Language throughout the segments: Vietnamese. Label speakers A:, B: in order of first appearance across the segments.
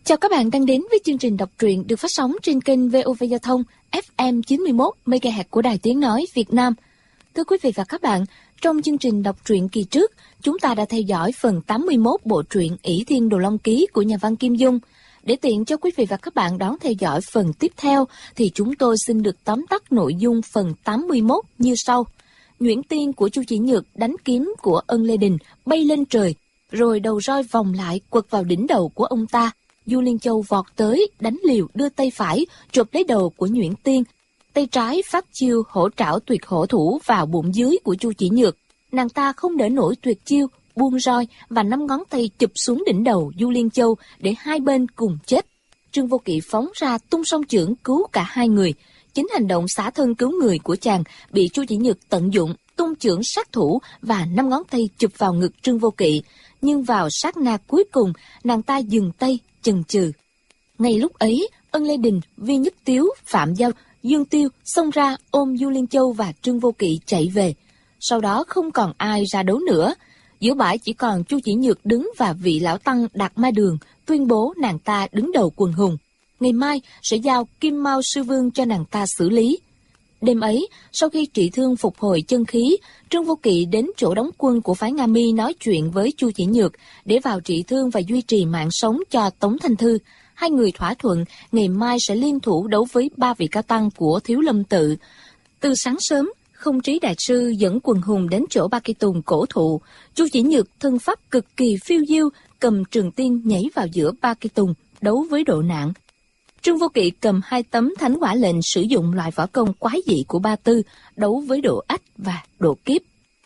A: Chào các bạn đang đến với chương trình đọc truyện được phát sóng trên kênh VOV Giao thông FM 91 MHz của Đài Tiếng Nói Việt Nam. Thưa quý vị và các bạn, trong chương trình đọc truyện kỳ trước, chúng ta đã theo dõi phần 81 bộ truyện Ỷ Thiên Đồ Long Ký của nhà văn Kim Dung. Để tiện cho quý vị và các bạn đón theo dõi phần tiếp theo, thì chúng tôi xin được tóm tắt nội dung phần 81 như sau. Nhuyễn Tiên của Chu Chỉ Nhược đánh kiếm của Ân Lê Đình bay lên trời, rồi đầu roi vòng lại quật vào đỉnh đầu của ông ta. Du Liên Châu vọt tới, đánh liều đưa tay phải, chộp lấy đầu của Nhuyễn Tiên. Tay trái phát chiêu hổ trảo tuyệt hổ thủ vào bụng dưới của Chu Chỉ Nhược. Nàng ta không đỡ nổi tuyệt chiêu, buông roi và 5 ngón tay chụp xuống đỉnh đầu Du Liên Châu để hai bên cùng chết. Trương Vô Kỵ phóng ra tung song chưởng cứu cả hai người. Chính hành động xả thân cứu người của chàng bị Chu Chỉ Nhược tận dụng, tung chưởng sát thủ và 5 ngón tay chụp vào ngực Trương Vô Kỵ. Nhưng vào sát na cuối cùng, nàng ta dừng tay, chần chừ. Ngay lúc ấy, Ân Lê Đình, Vi Nhất Tiếu, Phạm Giao, Dương Tiêu xông ra ôm Du Liên Châu và Trương Vô Kỵ chạy về. Sau đó không còn ai ra đấu nữa. Giữa bãi chỉ còn Chu Chỉ Nhược đứng và vị lão tăng Đạt Ma Đường tuyên bố nàng ta đứng đầu quần hùng. Ngày mai sẽ giao Kim Mao Sư Vương cho nàng ta xử lý. Đêm ấy, sau khi trị thương phục hồi chân khí, Trương Vô Kỵ đến chỗ đóng quân của phái Nga Mi nói chuyện với Chu Chỉ Nhược để vào trị thương và duy trì mạng sống cho Tống Thanh Thư. Hai người thỏa thuận ngày mai sẽ liên thủ đấu với 3 vị cao tăng của Thiếu Lâm Tự. Từ sáng sớm, Không Trí Đại Sư dẫn quần hùng đến chỗ Ba Cây Tùng cổ thụ. Chu Chỉ Nhược thân pháp cực kỳ phiêu diêu, cầm trường tiên nhảy vào giữa Ba Cây Tùng đấu với Độ Nạn. Trương Vô Kỵ cầm 2 tấm thánh hỏa lệnh sử dụng loại võ công quái dị của Ba Tư đấu với Độ Ách và Độ Kiếp.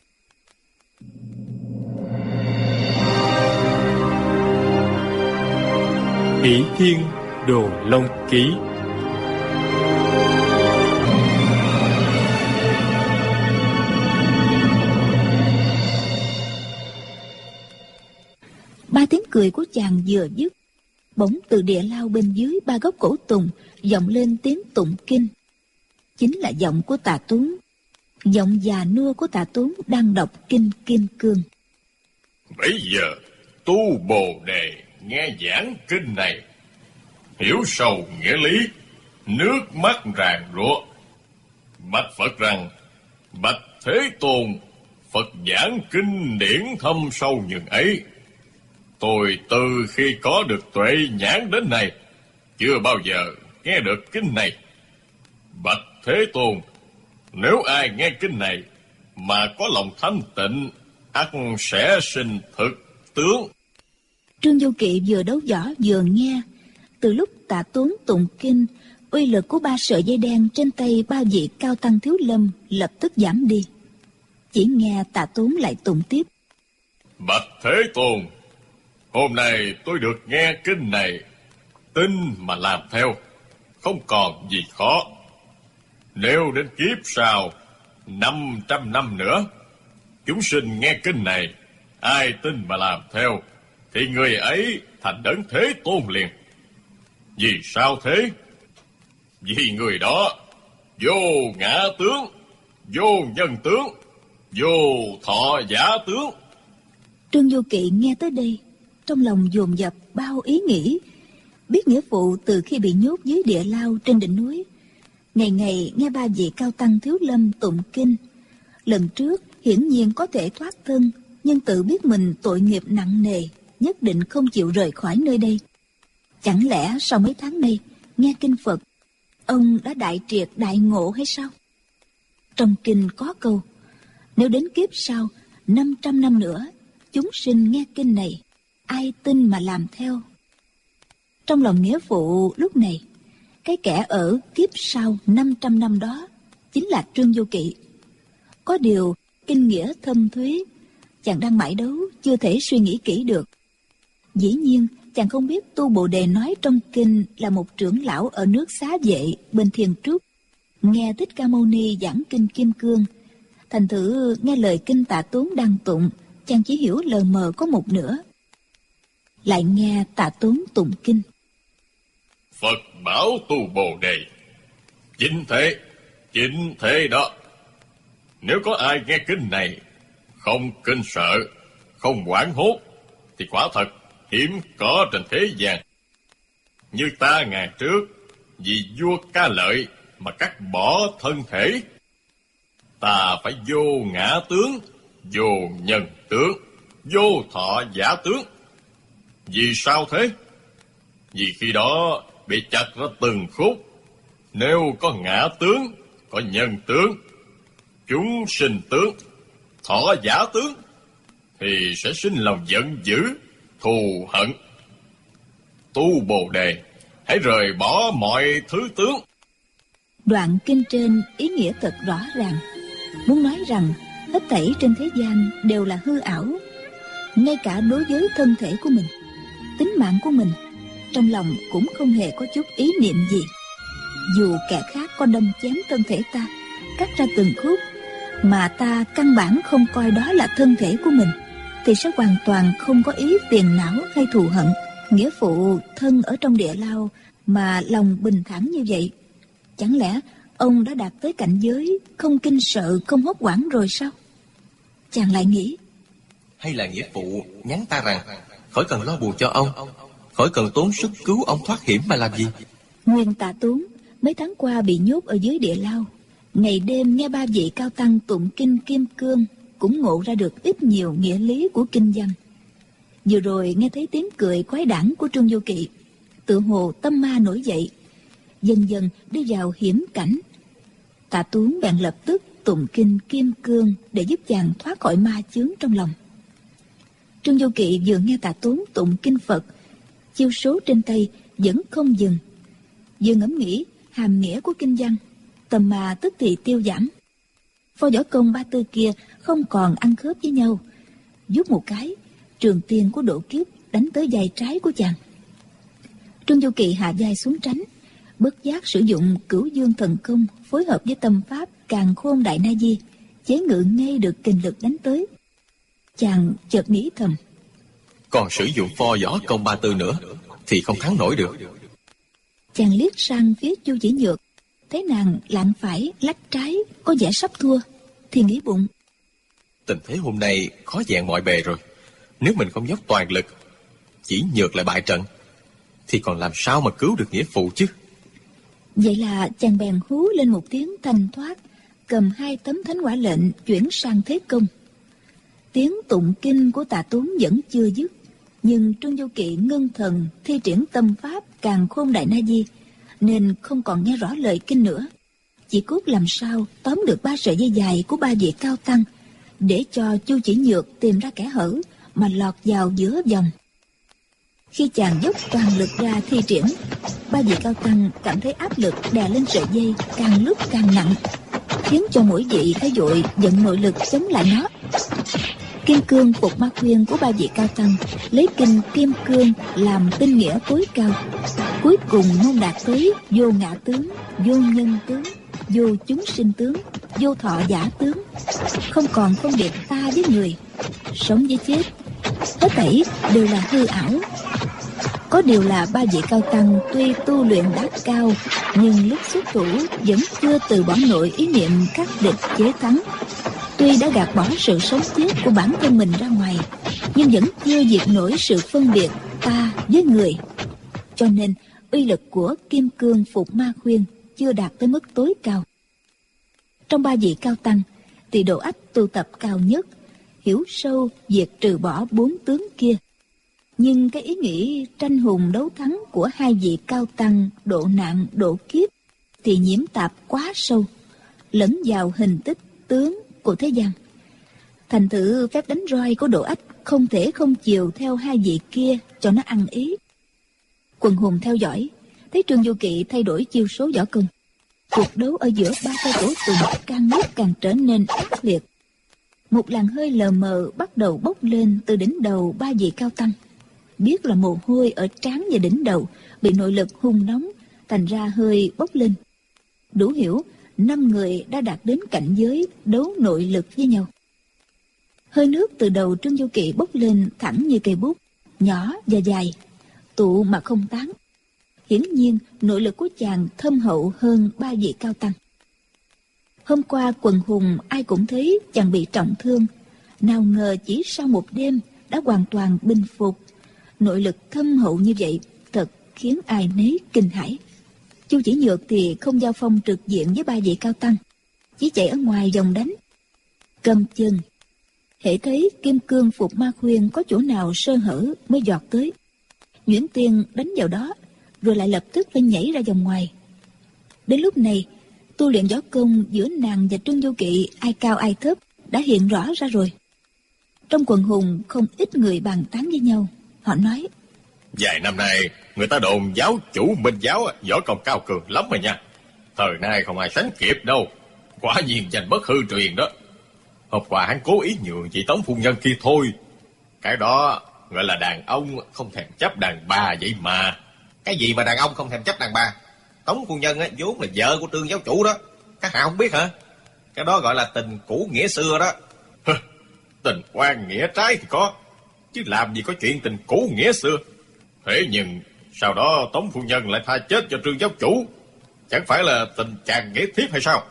B: Ỷ Thiên Đồ Long Ký.
C: Ba tiếng cười của chàng vừa dứt, bỗng từ địa lao bên dưới 3 gốc cổ tùng vọng lên tiếng tụng kinh. Chính là giọng của Tà Tuấn. Giọng già nua của Tà Tuấn đang đọc kinh Kim Cương.
D: Bây giờ tu Bồ Đề nghe giảng kinh này, hiểu sâu nghĩa lý, nước mắt ràn rụa. Bạch Phật rằng: bạch Thế Tôn, Phật giảng kinh điển thâm sâu nhường ấy. Tôi từ khi có được tuệ nhãn đến nay, chưa bao giờ nghe được kinh này. Bạch Thế Tôn, nếu ai nghe kinh này mà có lòng thanh tịnh, ắt sẽ sinh thực tướng.
C: Trương Vô Kỵ vừa đấu võ vừa nghe. Từ lúc Tạ Tuấn tụng kinh, uy lực của 3 sợi dây đen trên tay 3 vị cao tăng Thiếu Lâm lập tức giảm đi. Chỉ nghe Tạ Tuấn lại tụng tiếp:
D: bạch Thế Tôn, hôm nay tôi được nghe kinh này, tin mà làm theo, không còn gì khó. Nếu đến kiếp sau 500 năm nữa, chúng sinh nghe kinh này, ai tin mà làm theo, thì người ấy thành Đấng Thế Tôn liền. Vì sao thế? Vì người đó vô ngã tướng, vô nhân tướng, vô thọ giả tướng.
C: Trương Vô Kỵ nghe tới đây, trong lòng dồn dập bao ý nghĩ. Biết nghĩa vụ từ khi bị nhốt dưới địa lao trên đỉnh núi, ngày ngày nghe 3 vị cao tăng Thiếu Lâm tụng kinh. Lần trước hiển nhiên có thể thoát thân, nhưng tự biết mình tội nghiệp nặng nề, nhất định không chịu rời khỏi nơi đây. Chẳng lẽ sau mấy tháng nay nghe kinh Phật, ông đã đại triệt đại ngộ hay sao? Trong kinh có câu: nếu đến kiếp sau 500 năm nữa, chúng sinh nghe kinh này, ai tin mà làm theo? Trong lòng nghĩa phụ lúc này, cái kẻ ở kiếp sau 500 năm đó chính là Trương Vô Kỵ. Có điều kinh nghĩa thâm thúy, chàng đang mãi đấu chưa thể suy nghĩ kỹ được. Dĩ nhiên chàng không biết tu Bồ Đề nói trong kinh là một trưởng lão ở nước Xá Vệ bên Thiên Trúc, nghe Thích Ca Mâu Ni giảng kinh Kim Cương. Thành thử nghe lời kinh Tạ Tuấn đang tụng, chàng chỉ hiểu lờ mờ có một nửa. Lại nghe Tạ Tuấn tụng kinh:
D: Phật bảo tu Bồ Đề, chính thế đó. Nếu có ai nghe kinh này không kinh sợ, không hoảng hốt, thì quả thật hiếm có trên thế gian. Như ta ngày trước, vì vua Ca Lợi mà cắt bỏ thân thể. Ta phải vô ngã tướng, vô nhân tướng, vô thọ giả tướng. Vì sao thế? Vì khi đó bị chặt ra từng khúc. Nếu có ngã tướng, có nhân tướng, chúng sinh tướng, thọ giả tướng, thì sẽ sinh lòng giận dữ, thù hận. Tu Bồ Đề, hãy rời bỏ mọi thứ tướng.
C: Đoạn kinh trên ý nghĩa thật rõ ràng, muốn nói rằng hết thảy trên thế gian đều là hư ảo. Ngay cả đối với thân thể của mình, tính mạng của mình, trong lòng cũng không hề có chút ý niệm gì. Dù kẻ khác có đâm chém thân thể ta, cắt ra từng khúc, mà ta căn bản không coi đó là thân thể của mình, thì sẽ hoàn toàn không có ý phiền não hay thù hận. Nghĩa phụ thân ở trong địa lao mà lòng bình thản như vậy, chẳng lẽ ông đã đạt tới cảnh giới không kinh sợ, không hốt hoảng rồi sao? Chàng lại nghĩ,
E: hay là nghĩa phụ nhắn ta rằng khỏi cần lo buồn cho ông, khỏi cần tốn sức cứu ông thoát hiểm mà làm gì?
C: Nguyên Tạ Tốn mấy tháng qua bị nhốt ở dưới địa lao, ngày đêm nghe ba vị cao tăng tụng kinh Kim Cương, cũng ngộ ra được ít nhiều nghĩa lý của kinh văn. Vừa rồi nghe thấy tiếng cười quái đản của Trương Vô Kỵ, tựa hồ tâm ma nổi dậy, dần dần đi vào hiểm cảnh. Tạ Tốn bèn lập tức tụng kinh Kim Cương để giúp chàng thoát khỏi ma chướng trong lòng. Trương Vô Kỵ vừa nghe Tạ Tốn tụng kinh Phật, chiêu số trên tay vẫn không dừng, vừa ngẫm nghĩ hàm nghĩa của kinh văn, tầm ma tức thì tiêu giảm. Pho võ công ba tư kia không còn ăn khớp với nhau, giúp một cái, trường tiên của độ kiếp đánh tới vai trái của chàng. Trương Vô Kỵ hạ vai xuống tránh, bất giác sử dụng Cửu Dương thần công phối hợp với tâm pháp Càn Khôn Đại Na Di, chế ngự ngay được kình lực đánh tới. Chàng chợt nghĩ thầm,
E: còn sử dụng pho võ công ba tư nữa thì không thắng nổi được.
C: Chàng liếc sang phía Chu Chỉ Nhược, thấy nàng lạng phải lách trái, có vẻ sắp thua, thì nghĩ bụng,
E: tình thế hôm nay khó dẹn mọi bề rồi. Nếu mình không dốc toàn lực, Chỉ Nhược lại bại trận, thì còn làm sao mà cứu được nghĩa phụ chứ?
C: Vậy là chàng bèn hú lên một tiếng thanh thoát, cầm 2 tấm thánh quả lệnh chuyển sang thế công. Tiếng tụng kinh của Tạ Tốn vẫn chưa dứt, nhưng Trương Vô Kỵ ngưng thần thi triển tâm pháp Càn Khôn Đại Na Di, nên không còn nghe rõ lời kinh nữa, chỉ cốt làm sao tóm được 3 sợi dây dài của 3 vị cao tăng, để cho Chu Chỉ Nhược tìm ra kẽ hở mà lọt vào giữa vòng. Khi chàng dốc toàn lực ra thi triển, 3 vị cao tăng cảm thấy áp lực đè lên sợi dây càng lúc càng nặng, khiến cho mỗi vị phải vội vận nội lực chống lại nó. Kim Cương Phục Ma Khuyên của 3 vị cao tăng lấy kinh Kim Cương làm tinh nghĩa tối cao, cuối cùng mong đạt tới vô ngã tướng, vô nhân tướng, vô chúng sinh tướng, vô thọ giả tướng, không còn phân biệt ta với người, sống với chết, hết thảy đều là hư ảo. Có điều là 3 vị cao tăng tuy tu luyện đã cao, nhưng lúc xuất thủ vẫn chưa từ bỏ nổi ý niệm khắc địch chế thắng. Tuy đã gạt bỏ sự sống chết của bản thân mình ra ngoài, nhưng vẫn chưa diệt nổi sự phân biệt ta với người. Cho nên uy lực của Kim Cương Phục Ma Khuyên chưa đạt tới mức tối cao. Trong 3 vị cao tăng thì Độ Ách tu tập cao nhất, hiểu sâu việc trừ bỏ 4 tướng kia. Nhưng cái ý nghĩ tranh hùng đấu thắng của 2 vị cao tăng độ nạn độ kiếp thì nhiễm tạp quá sâu, lẫn vào hình tích tướng của thế gian. Thành thử phép đánh roi của Độ Ách không thể không chiều theo 2 vị kia cho nó ăn ý. Quần hùng theo dõi, thấy Trương Vô Kỵ thay đổi chiêu số võ công. Cuộc đấu ở giữa 3 tay cổ tùng càng lúc càng trở nên ác liệt. Một làn hơi lờ mờ bắt đầu bốc lên từ đỉnh đầu 3 vị cao tăng. Biết là mồ hôi ở trán và đỉnh đầu bị nội lực hung nóng, thành ra hơi bốc lên. Đủ hiểu 5 người đã đạt đến cảnh giới đấu nội lực với nhau. Hơi nước từ đầu Trương Vô Kỵ bốc lên thẳng như cây bút, nhỏ và dài, tụ mà không tán. Hiển nhiên nội lực của chàng thâm hậu hơn 3 vị cao tăng. Hôm qua quần hùng ai cũng thấy chàng bị trọng thương, nào ngờ chỉ sau một đêm đã hoàn toàn bình phục. Nội lực thâm hậu như vậy thật khiến ai nấy kinh hãi. Chu Chỉ Nhược thì không giao phong trực diện với ba vị cao tăng, chỉ chạy ở ngoài vòng đánh. Cầm chân, hễ thấy kim cương phục ma khuyên có chỗ nào sơ hở mới giọt tới. Nhuyễn Tiên đánh vào đó, rồi lại lập tức phải nhảy ra vòng ngoài. Đến lúc này, tu luyện võ công giữa nàng và Trương Du Kỵ ai cao ai thấp đã hiện rõ ra rồi. Trong quần hùng không ít người bàn tán với nhau. Họ nói:
D: Vài năm nay người ta đồn giáo chủ Minh giáo võ công cao cường lắm rồi nha. Thời nay không ai sánh kịp đâu. Quả nhiên danh bất hư truyền đó. Hôm qua hắn cố ý nhường chị Tống phu nhân kia thôi. Cái đó gọi là đàn ông không thèm chấp đàn bà vậy mà.
E: Cái gì mà đàn ông không thèm chấp đàn bà? Tống phu nhân vốn là vợ của Trương giáo chủ đó. Các hạ không biết hả? Cái đó gọi là tình cũ nghĩa xưa đó.
D: Tình oan nghĩa trái thì có, chứ làm gì có chuyện tình cũ nghĩa xưa. Thế nhưng sau đó Tống phu nhân lại tha chết cho Trương giáo chủ, chẳng phải là tình chàng nghĩa thiếp hay sao?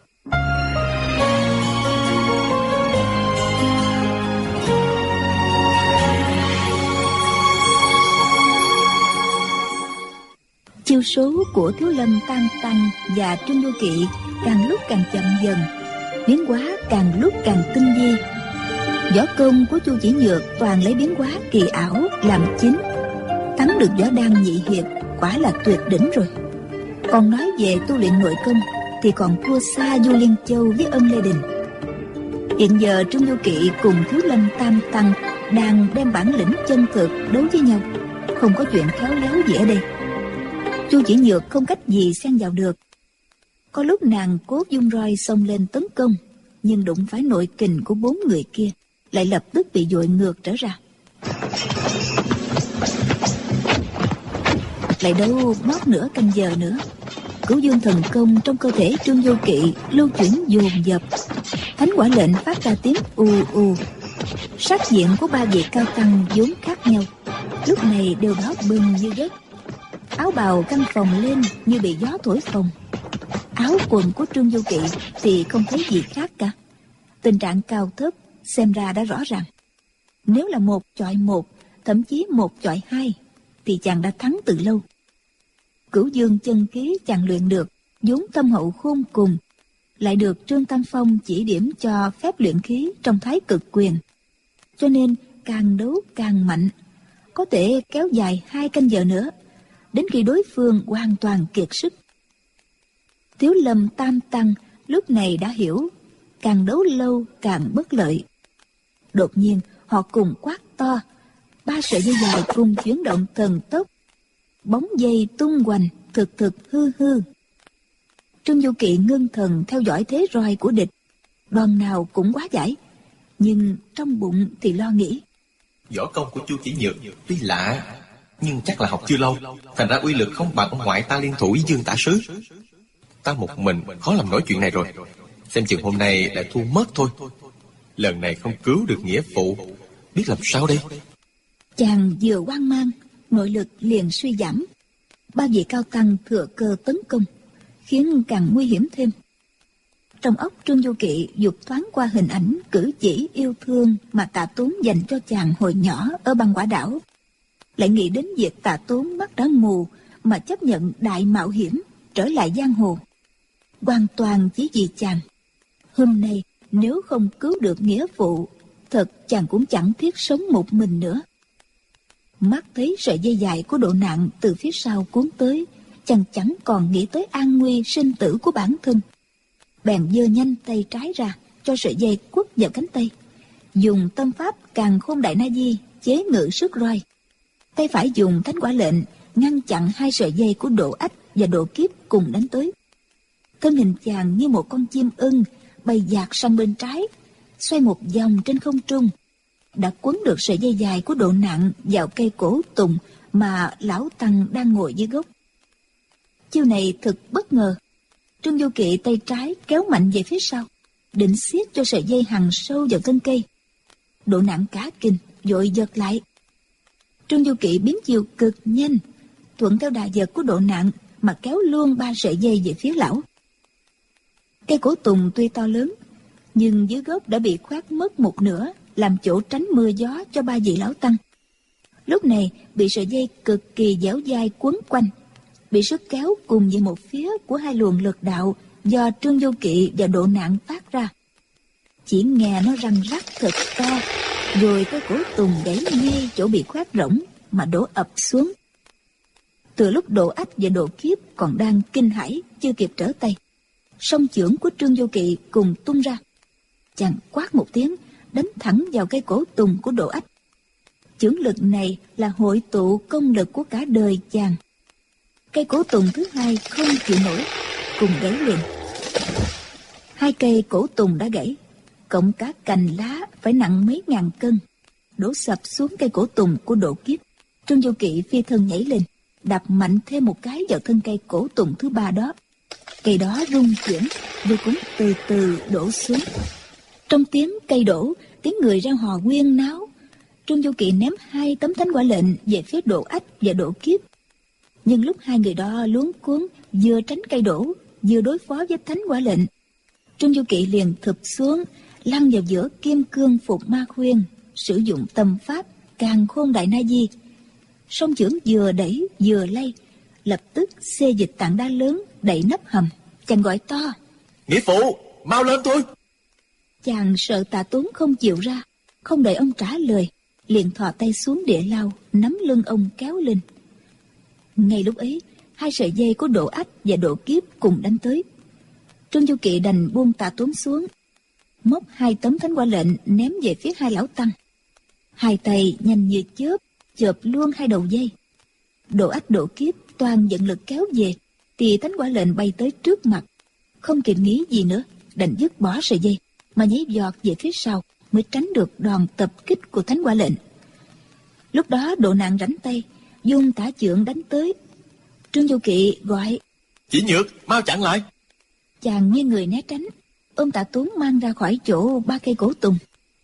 C: Chiêu số của Thiếu Lâm Tam Tăng và Trương Du Kỵ càng lúc càng chậm dần, biến hóa càng lúc càng tinh vi. Võ công của Chu Chỉ Nhược toàn lấy biến hóa kỳ ảo làm chính, thắng được võ đan nhị hiệp quả là tuyệt đỉnh rồi. Còn nói về tu luyện nội công thì còn thua xa Du Liên Châu với Ân Lê Đình. Hiện giờ Trương Du Kỵ cùng Thiếu Lâm Tam Tăng đang đem bản lĩnh chân thực đấu với nhau, không có chuyện khéo léo gì ở đây. Chu Chỉ Nhược không cách gì xen vào được. Có lúc nàng cố dung roi xông lên tấn công, nhưng đụng phải nội kình của 4 người kia, lại lập tức bị dội ngược trở ra. Lại đâu mất nửa canh giờ nữa, Cửu Dương thần công trong cơ thể Trương Du Kỵ lưu chuyển dồn dập, thánh quả lệnh phát ra tiếng ù ù. Sắc diện của ba vị cao tăng vốn khác nhau, lúc này đều đỏ bừng như đất. Áo bào căng phồng lên như bị gió thổi phồng. Áo quần của Trương Du Kỵ thì không thấy gì khác cả. Tình trạng cao thấp xem ra đã rõ ràng. Nếu là 1 chọi 1, thậm chí 1 chọi 2, thì chàng đã thắng từ lâu. Cửu Dương chân khí chàng luyện được vốn thâm hậu khôn cùng, lại được Trương Tam Phong chỉ điểm cho phép luyện khí trong Thái Cực Quyền, cho nên càng đấu càng mạnh, có thể kéo dài 2 canh giờ nữa, đến khi đối phương hoàn toàn kiệt sức. Thiếu Lâm Tam Tăng lúc này đã hiểu, càng đấu lâu càng bất lợi. Đột nhiên họ cùng quát to, 3 sợi dây dài cùng chuyển động thần tốc, bóng dây tung hoành, thực thực hư hư. Trương Du Kỵ ngưng thần theo dõi thế roi của địch, đòn nào cũng quá giải, nhưng trong bụng thì lo nghĩ.
E: Võ công của Chu Chỉ Nhược tuy lạ, nhưng chắc là học chưa lâu, thành ra uy lực không bằng ông ngoại ta liên thủ với Dương Tả Sứ. Ta một mình khó làm nổi chuyện này rồi, xem chừng hôm nay lại thua mất thôi. Lần này không cứu được nghĩa phụ, biết làm sao đây?
C: Chàng vừa hoang mang, nội lực liền suy giảm. 3 vị cao tăng thừa cơ tấn công, khiến càng nguy hiểm thêm. Trong óc Trương Du Kỵ dục thoáng qua hình ảnh cử chỉ yêu thương mà Tạ Tốn dành cho chàng hồi nhỏ ở Băng Quả Đảo. Lại nghĩ đến việc Tạ Tốn mắt đã mù mà chấp nhận đại mạo hiểm trở lại giang hồ, hoàn toàn chỉ vì chàng. Hôm nay nếu không cứu được nghĩa phụ, thật chàng cũng chẳng thiết sống một mình nữa. Mắt thấy sợi dây dài của Độ Nạn từ phía sau cuốn tới, chàng chẳng còn nghĩ tới an nguy sinh tử của bản thân. Bèn giơ nhanh tay trái ra, cho sợi dây quất vào cánh tay, dùng tâm pháp Càn Khôn Đại Na Di chế ngự sức roi. Tay phải dùng thánh quả lệnh ngăn chặn 2 sợi dây của Độ Ách và Độ Kiếp cùng đánh tới. Thân hình chàng như một con chim ưng bay dạt sang bên trái, xoay một vòng trên không trung, đã quấn được sợi dây dài của Độ Nạn vào cây cổ tùng mà lão tăng đang ngồi dưới gốc. Chiêu này thực bất ngờ. Trương Du Kỵ tay trái kéo mạnh về phía sau, định siết cho sợi dây hằn sâu vào thân cây. Độ Nạn cả kinh, vội giật lại. Trương Du Kỵ biến chiều cực nhanh, thuận theo đà giật của Độ Nạn mà kéo luôn 3 sợi dây về phía lão. Cây cổ tùng tuy to lớn, nhưng dưới gốc đã bị khoét mất một nửa, làm chỗ tránh mưa gió cho 3 vị lão tăng. Lúc này bị sợi dây cực kỳ dẻo dai quấn quanh, bị sức kéo cùng về một phía của hai luồng lực đạo do Trương Vô Kỵ và Độ Nạn phát ra. Chỉ nghe nó răng rắc thật to, rồi cái cổ Tùng gãy ngay chỗ bị khoét rỗng mà đổ ập xuống. Từ lúc Độ Ách và Độ Kiếp còn đang kinh hãi chưa kịp trở tay, song chưởng của Trương Vô Kỵ cùng tung ra. Chàng quát một tiếng, đánh thẳng vào cái cổ Tùng của Độ Ách. Chưởng lực này là hội tụ công lực của cả đời chàng. Cây cổ Tùng thứ hai không chịu nổi, cùng gãy liền. Hai cây cổ Tùng đã gãy, cộng cả cành lá phải nặng mấy ngàn cân, đổ sập xuống cây cổ Tùng của Độ Kiếp. Trương Vô Kỵ phi thân nhảy lên, đập mạnh thêm một cái vào thân cây cổ Tùng thứ ba đó. Cây đó rung chuyển, rồi cũng từ từ đổ xuống. Trong tiếng cây đổ, tiếng người reo hò huyên náo. Trương Vô Kỵ ném hai tấm thánh quả lệnh về phía Độ Ách và Độ Kiếp. Nhưng lúc hai người đó luống cuống, vừa tránh cây đổ, vừa đối phó với thánh quả lệnh, Trương Vô Kỵ liền thụp xuống, lăn vào giữa kim cương phục ma khuyên, sử dụng tâm pháp Càn Khôn Đại Na Di. Song chưởng vừa đẩy vừa lay, lập tức xê dịch tảng đá lớn đậy nắp hầm. Chàng gọi to:
E: Nghĩa phụ, mau lên thôi.
C: Chàng sợ Tạ Tốn không chịu ra, không đợi ông trả lời, liền thò tay xuống địa lao, nắm lưng ông kéo lên. Ngay lúc ấy, hai sợi dây của Độ Ách và Độ Kiếp cùng đánh tới. Trương Vô Kỵ đành buông Tạ Tốn xuống, móc hai tấm thánh quả lệnh ném về phía hai lão tăng. Hai tay nhanh như chớp chộp luôn hai đầu dây. Độ Ách Độ Kiếp toàn dẫn lực kéo về, thì thánh quả lệnh bay tới trước mặt. Không kịp nghĩ gì nữa, đành dứt bỏ sợi dây mà nhảy giọt về phía sau, mới tránh được đòn tập kích của thánh quả lệnh. Lúc đó Độ Nạn rảnh tay, dung tả chưởng đánh tới. Trương Vô Kỵ gọi:
E: Chỉ Nhược, mau chặn lại.
C: Chàng như người né tránh, ôm Tạ Tốn mang ra khỏi chỗ ba cây cổ Tùng.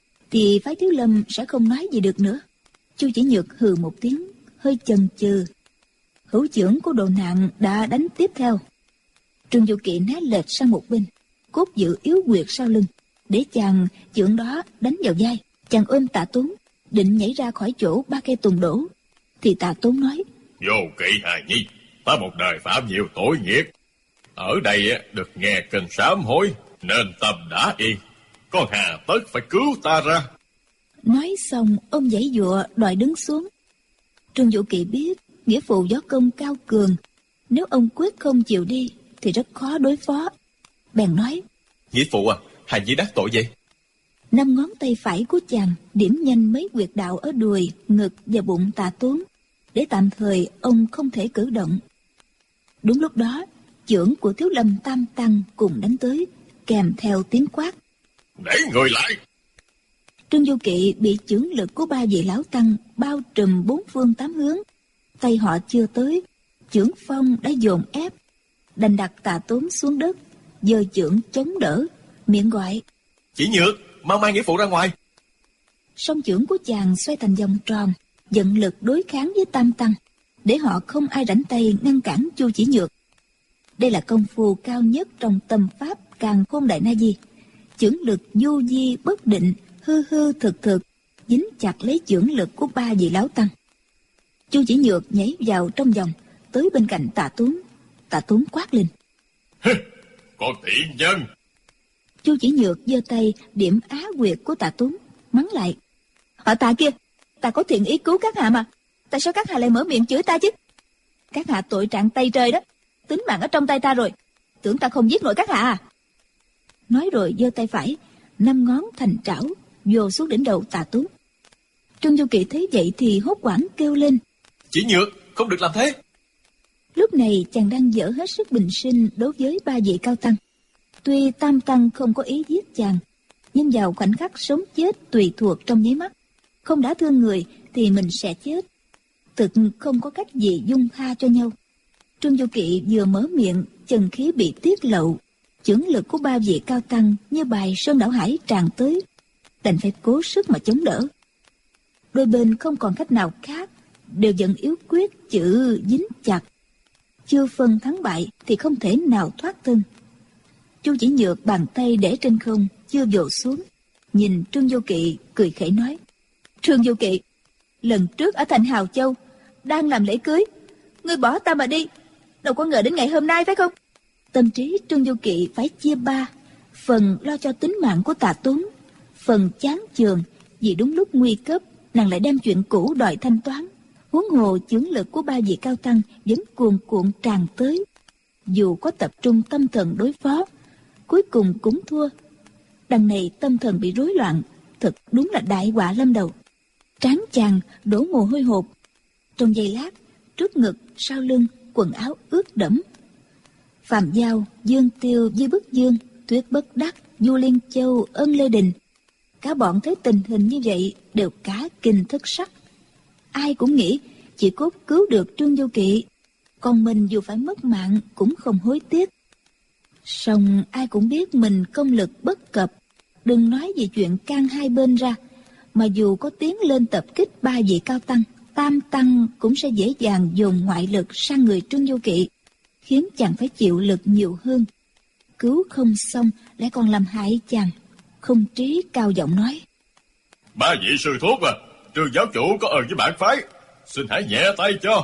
C: Thì phái Thiếu Lâm sẽ không nói gì được nữa. Chu Chỉ Nhược hừ một tiếng, hơi chần chừ. Hữu chưởng của Độ Nạn đã đánh tiếp theo. Trương Vô Kỵ né lệch sang một bên, cốt giữ yếu quyệt sau lưng, để chàng chưởng đó đánh vào vai. Chàng ôm Tạ Tốn, định nhảy ra khỏi chỗ ba cây tùng đổ, thì Tạ Tốn nói:
D: Vô Kỵ hài nhi, ta một đời phạm nhiều tội nghiệp, ở đây được nghe kênh sám hối, nên tâm đã yên, con hà tất phải cứu ta ra.
C: Nói xong, ông giãy giụa đòi đứng xuống. Trương Vô Kỵ biết nghĩa phụ võ công cao cường, nếu ông quyết không chịu đi thì rất khó đối phó. Bèn nói:
E: Nghĩa phụ à, hài nhi đắc tội vậy?
C: Năm ngón tay phải của chàng điểm nhanh mấy huyệt đạo ở đùi, ngực và bụng Tạ Tốn, để tạm thời ông không thể cử động. Đúng lúc đó, chưởng của Thiếu Lâm Tam Tăng cùng đánh tới, kèm theo tiếng quát:
D: Để người lại!
C: Trương Vô Kỵ bị chưởng lực của ba vị lão tăng bao trùm bốn phương tám hướng. Tay họ chưa tới, chưởng phong đã dồn ép, đành đặt Tạ Tốn xuống đất, giơ chưởng chống đỡ, miệng gọi:
E: Chỉ Nhược, mau mang nghĩa phụ ra ngoài.
C: Song chưởng của chàng xoay thành vòng tròn, dẫn lực đối kháng với Tam Tăng, để họ không ai rảnh tay ngăn cản Chu Chỉ Nhược. Đây là công phu cao nhất trong tâm pháp Càn Khôn Đại Na Di. Chưởng lực du di bất định, hư hư thực thực, dính chặt lấy chưởng lực của ba vị lão tăng. Chu Chỉ Nhược nhảy vào trong vòng, tới bên cạnh Tạ Tốn. Tạ Tốn quát lên:
D: Con tiện nhân!
C: Chu Chỉ Nhược giơ tay điểm á huyệt của Tạ Tốn, mắng lại: Họ Tạ kia, ta có thiện ý cứu các hạ mà, tại sao các hạ lại mở miệng chửi ta chứ? Các hạ tội trạng tay trời đó, tính mạng ở trong tay ta rồi, tưởng ta không giết nổi các hạ à? Nói rồi giơ tay phải, 5 ngón thành trảo, vồ xuống đỉnh đầu Tạ Tốn. Trương Vô Kỵ thấy vậy thì hốt hoảng kêu lên:
E: Chỉ Nhược, không được làm thế.
C: Lúc này chàng đang dở hết sức bình sinh đối với ba vị cao tăng. Tuy Tam Tăng không có ý giết chàng, nhưng vào khoảnh khắc sống chết tùy thuộc trong nháy mắt, không đã thương người thì mình sẽ chết. Thực không có cách gì dung tha cho nhau. Trương Vô Kỵ vừa mở miệng, chân khí bị tiết lộ, chưởng lực của ba vị cao tăng như bài sơn đảo hải tràn tới, đành phải cố sức mà chống đỡ. Đôi bên không còn cách nào khác, đều giận yếu quyết chữ dính chặt. Chưa phân thắng bại thì không thể nào thoát thân. Chu Chỉ Nhược bàn tay để trên không, chưa vồ xuống, nhìn Trương Vô Kỵ cười khẩy nói: Trương Vô Kỵ, Lần trước ở thành Hào Châu, đang làm lễ cưới, ngươi bỏ ta mà đi, đâu có ngờ đến ngày hôm nay phải không? Tâm trí Trương Du Kỵ phải chia ba, phần lo cho tính mạng của Tạ Tuấn, phần chán chường vì đúng lúc nguy cấp nàng lại đem chuyện cũ đòi thanh toán. Huống hồ chướng lực của ba vị cao tăng vẫn cuồn cuộn tràn tới, dù có tập trung tâm thần đối phó, cuối cùng cũng thua. Đằng này tâm thần bị rối loạn, thật đúng là đại họa lâm đầu. Trán chàng đổ mồ hôi hột, trong giây lát trước ngực sau lưng quần áo ướt đẫm. Phàm Giao, Dương Tiêu, Di Bức Dương, Tuyết Bất Đắc, Du Liên Châu, Ân Lê Đình, cả bọn thấy tình hình như vậy đều cả kinh thất sắc. Ai cũng nghĩ chỉ cốt cứu được Trương Du Kỵ, còn mình dù phải mất mạng cũng không hối tiếc. Song ai cũng biết mình công lực bất cập, đừng nói về chuyện can hai bên ra, mà dù có tiến lên tập kích ba vị cao tăng, tam tăng cũng sẽ dễ dàng dồn ngoại lực sang người Trương Du Kỵ, khiến chàng phải chịu lực nhiều hơn. Cứu không xong lại còn làm hại chàng. Không Trí cao giọng nói:
D: Ba vị sư thúc à, Trương giáo chủ có ơn với bản phái, xin hãy nhẹ tay cho.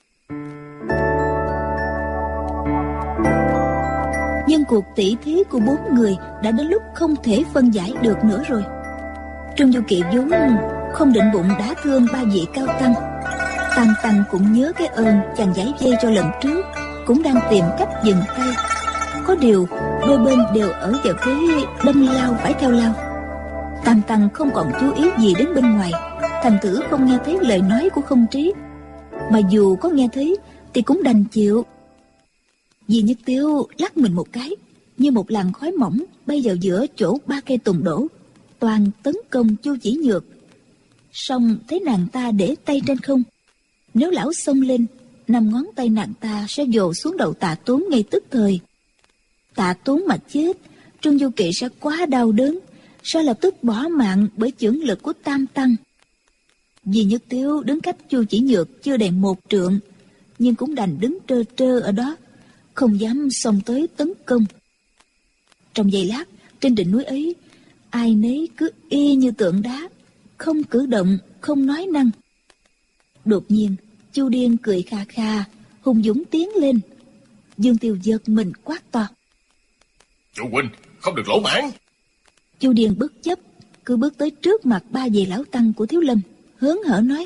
C: Nhưng cuộc tỷ thí của bốn người đã đến lúc không thể phân giải được nữa rồi. Trương Du Kỵ vốn không định bụng đả thương ba vị cao tăng. Tam tăng cũng nhớ cái ơn chàng giải vây cho lần trước, cũng đang tìm cách dừng tay. Có điều đôi bên đều ở vào thế đâm lao phải theo lao. Tam tăng không còn chú ý gì đến bên ngoài, thành thử không nghe thấy lời nói của Không Trí, mà dù có nghe thấy thì cũng đành chịu. Di Nhất Tiêu lắc mình một cái, như một làn khói mỏng bay vào giữa chỗ ba cây tùng đổ, toàn tấn công Chu Chỉ Nhược. Song thấy nàng ta để tay trên không, nếu lão xông lên, 5 ngón tay nàng ta sẽ vồ xuống đầu Tạ Tuấn ngay tức thời. Tạ Tuấn mà chết, Trương Du Kỵ sẽ quá đau đớn, sẽ lập tức bỏ mạng bởi chưởng lực của tam tăng. Di Nhất Tiêu đứng cách Chu Chỉ Nhược chưa đầy 1 trượng, nhưng cũng đành đứng trơ trơ ở đó, không dám xông tới tấn công. Trong giây lát, trên đỉnh núi ấy, ai nấy cứ y như tượng đá, không cử động, không nói năng. Đột nhiên, Chu Điên cười kha kha, hùng dũng tiến lên. Dương Tiêu giật mình quát to:
D: Chu huynh, không được lỗ mãn.
C: Chu Điên bất chấp, cứ bước tới trước mặt ba vị lão tăng của Thiếu Lâm, hớn hở nói: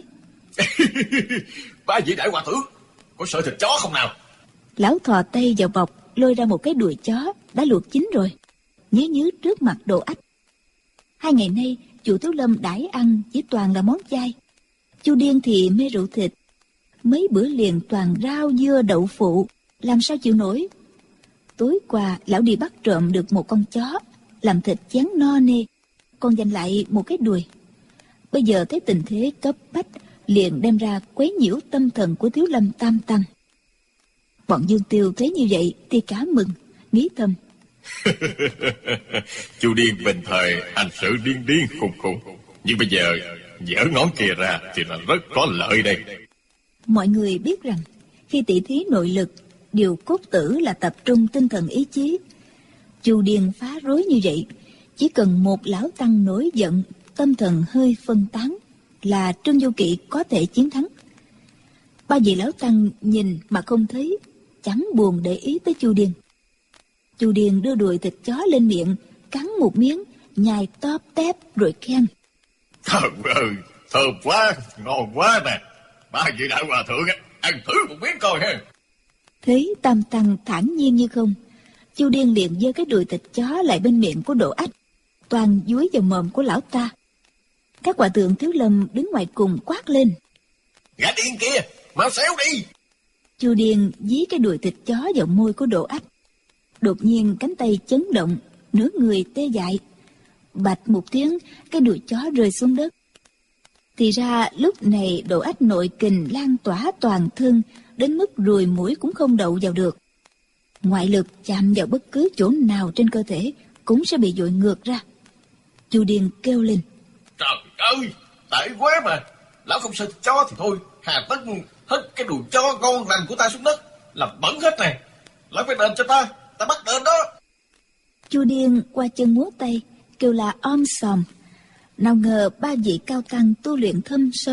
D: Ba vị đại hòa thượng, có sợ thịt chó không nào?
C: Lão thò tay vào bọc, lôi ra một cái đùi chó đã luộc chín rồi, nhớ nhứ trước mặt Đồ Ách. 2 ngày nay chủ Thiếu Lâm đãi ăn chỉ toàn là món chay. Chu Điên thì mê rượu thịt, mấy bữa liền toàn rau dưa đậu phụ, làm sao chịu nổi. Tối qua lão đi bắt trộm được một con chó, làm thịt chén no nê, còn dành lại một cái đùi. Bây giờ thấy tình thế cấp bách, liền đem ra quấy nhiễu tâm thần của Thiếu Lâm tam tăng. Bọn Dương Tiêu thấy như vậy thì cả mừng, nghĩ thầm:
D: Chu Điên bình thời hành sự điên điên khùng khùng, nhưng bây giờ giở ngón kia ra thì là rất có lợi đây.
C: Mọi người biết rằng khi tỷ thí nội lực, điều cốt tử là tập trung tinh thần ý chí. Chu Điên phá rối như vậy, chỉ cần một lão tăng nổi giận, tâm thần hơi phân tán là Trương Du Kỵ có thể chiến thắng. Ba vị lão tăng nhìn mà không thấy, chẳng buồn để ý tới Chu Điên. Chu Điên đưa đùi thịt chó lên miệng, cắn một miếng, nhai tóp tép rồi khen:
D: Trời ơi, thơm quá, ngon quá nè. Ba vị đại hòa thượng ăn thử một miếng coi ha.
C: Thấy tam tăng thản nhiên như không, Chu Điên liền giơ cái đùi thịt chó lại bên miệng của Đồ Ách, toàn dúi vào mồm của lão ta. Các hòa thượng Thiếu Lâm đứng ngoài cùng quát lên:
D: Gã điên kia, mau xéo đi.
C: Chu Điên dí cái đùi thịt chó vào môi của Đồ Ách. Đột nhiên cánh tay chấn động, nửa người tê dại. Bạch một tiếng, cái đùi chó rơi xuống đất. Thì ra lúc này Đồ Ách nội kình lan tỏa toàn thân, đến mức ruồi mũi cũng không đậu vào được. Ngoại lực chạm vào bất cứ chỗ nào trên cơ thể cũng sẽ bị dội ngược ra. Chu Điên kêu lên:
D: Trời ơi, tệ quá mà. Lão không sợ chó thì thôi, hà tất hết cái đùi chó ngon lành của ta xuống đất, làm bẩn hết này. Lão phải đền cho ta bắt đền đó.
C: Chu Điên qua chân múa tay, kêu là om sòm. Nào ngờ ba vị cao tăng tu luyện thâm sâu,